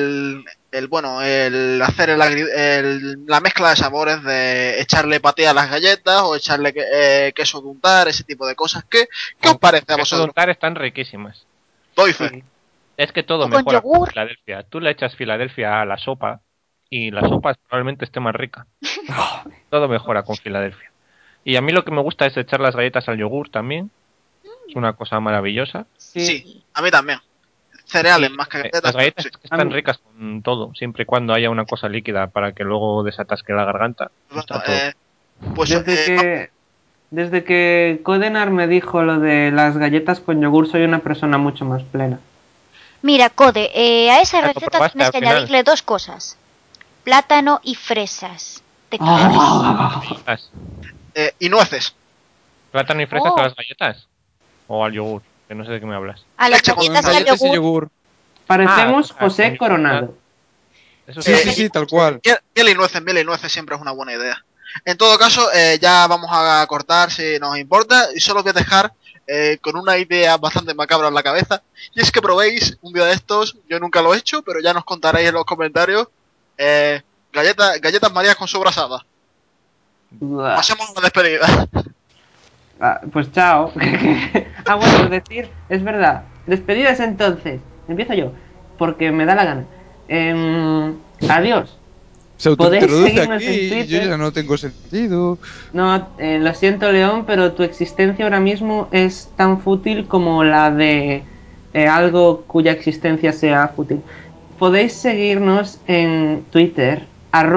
el hacer la mezcla de sabores de echarle paté a las galletas o echarle queso de untar, ese tipo de cosas. ¿Qué os parece a Queso de vosotros? untar están riquísimas. Doy fe. Sí. Es que todo O con mejora con yogur. Filadelfia. Tú le echas Filadelfia a la sopa y la sopa probablemente esté más rica. Todo mejora con Filadelfia. Y a mí lo que me gusta es echar las galletas al yogur también. Es una cosa maravillosa. Sí, a mí también. Cereales Y más que las galletas, pero galletas sí. es que A están mí- ricas con todo, siempre y cuando haya una cosa líquida para que luego desatasque la garganta. Bueno, Está todo. pues Desde que Codenar me dijo lo de las galletas con yogur, soy una persona mucho más plena. Mira, Code, a esa ¿Lo receta probaste tienes al que final? añadirle 2 cosas. Plátano y fresas. ¿Te Ah. cagas? Galletas. y nueces. ¿Plátano y fresas Oh. a las galletas? ¿O al yogur? Que no sé de qué me hablas. A las Leche con galletas y al Galletas y yogur. yogur. Parecemos Ah, José con- Coronado. Eso Sí, está sí, muy sí, tal cual. Miel y nueces siempre es una buena idea. En todo caso, ya vamos a cortar si nos importa. Y solo voy a dejar con una idea bastante macabra en la cabeza. Y es que probéis un día de estos. Yo nunca lo he hecho, pero ya nos contaréis en los comentarios. Galletas Marías con sobrasada. Buah. Pasemos a la despedida. Ah, pues chao. Bueno, decir, es verdad. Despedidas entonces. Empiezo yo, porque me da la gana. Adiós. Se Podéis autointroduce seguirnos aquí en y yo Twitter. ya no tengo sentido. No, lo siento, León, pero tu existencia ahora mismo es tan fútil como la de algo cuya existencia sea fútil. Podéis seguirnos en Twitter,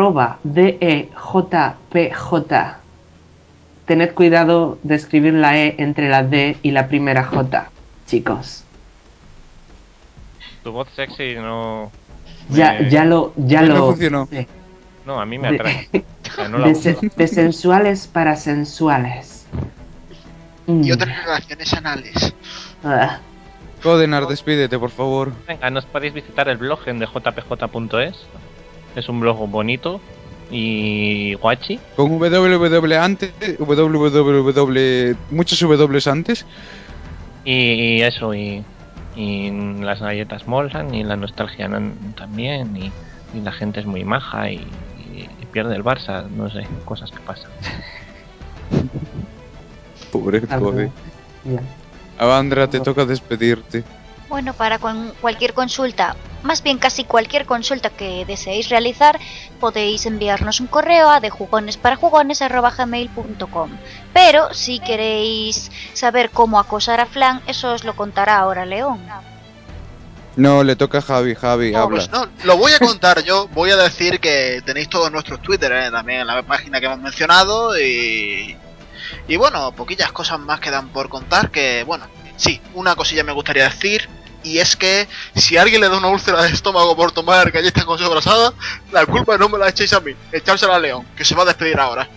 @DEJPJ. Tened cuidado de escribir la E entre la D y la primera J, chicos. Tu voz sexy no... Ya No lo funcionó. sé. No, a mí me De- atrae. O sea, no la uso. de sensuales para sensuales. Y Mm. otras relaciones anales. Ah. Codenar, despídete, por favor. Venga, nos podéis visitar el blog en djpj.es. Es un blog bonito y guachi. Con www antes, www, muchos W antes. Y eso, y las galletas molan, y la nostalgia también, y la gente es muy maja, y pierde el Barça, no sé, cosas que pasan. Pobre Code. Ya. Avandra, te toca despedirte. Bueno, para cualquier consulta, más bien casi cualquier consulta que deseéis realizar, podéis enviarnos un correo a dejugonesparajugones@gmail.com. Pero si queréis saber cómo acosar a Flan, eso os lo contará ahora León. No, le toca a Javi. Javi, No, habla. pues no, lo voy a contar yo. Voy a decir que tenéis todos nuestros Twitter, también en la página que hemos mencionado. Y bueno, poquillas cosas más quedan por contar. Que bueno, sí, una cosilla me gustaría decir. Y es que si alguien le da una úlcera de estómago por tomar galletas con sobrasada, la culpa no me la echéis a mí, echársela a León, que se va a despedir ahora.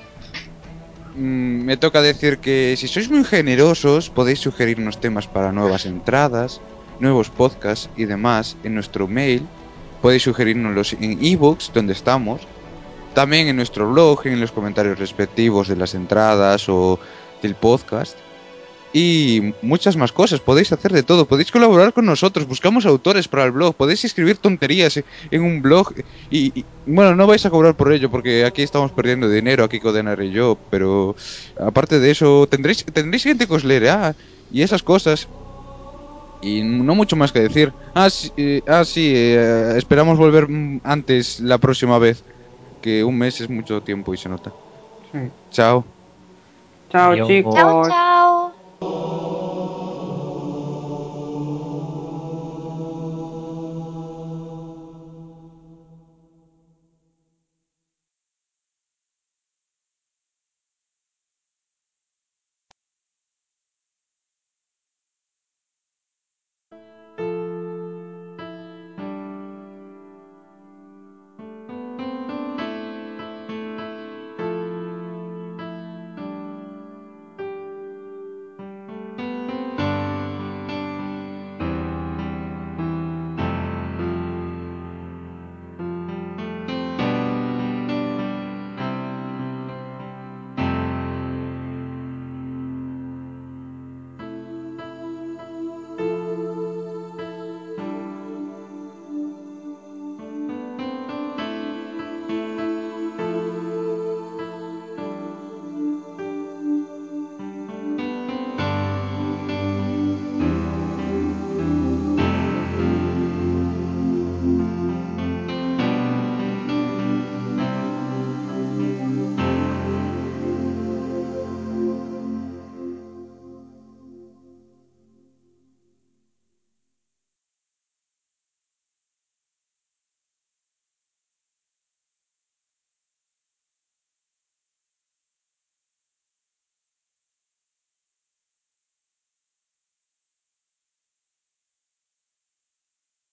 Me toca decir que si sois muy generosos, podéis sugerirnos temas para nuevas entradas, nuevos podcasts y demás en nuestro mail. Podéis sugerirnoslos en ebooks, donde estamos. También en nuestro blog, en los comentarios respectivos de las entradas o del podcast. Y muchas más cosas, podéis hacer de todo, podéis colaborar con nosotros, buscamos autores para el blog, podéis escribir tonterías en un blog bueno, no vais a cobrar por ello porque aquí estamos perdiendo dinero, aquí Codenar y yo, pero aparte de eso, tendréis gente que os leerá y esas cosas. Y no mucho más que decir. Sí, esperamos volver antes la próxima vez. Que un mes es mucho tiempo y se nota. Sí. Chao. Chao, Adiós. chicos. Chao, chao.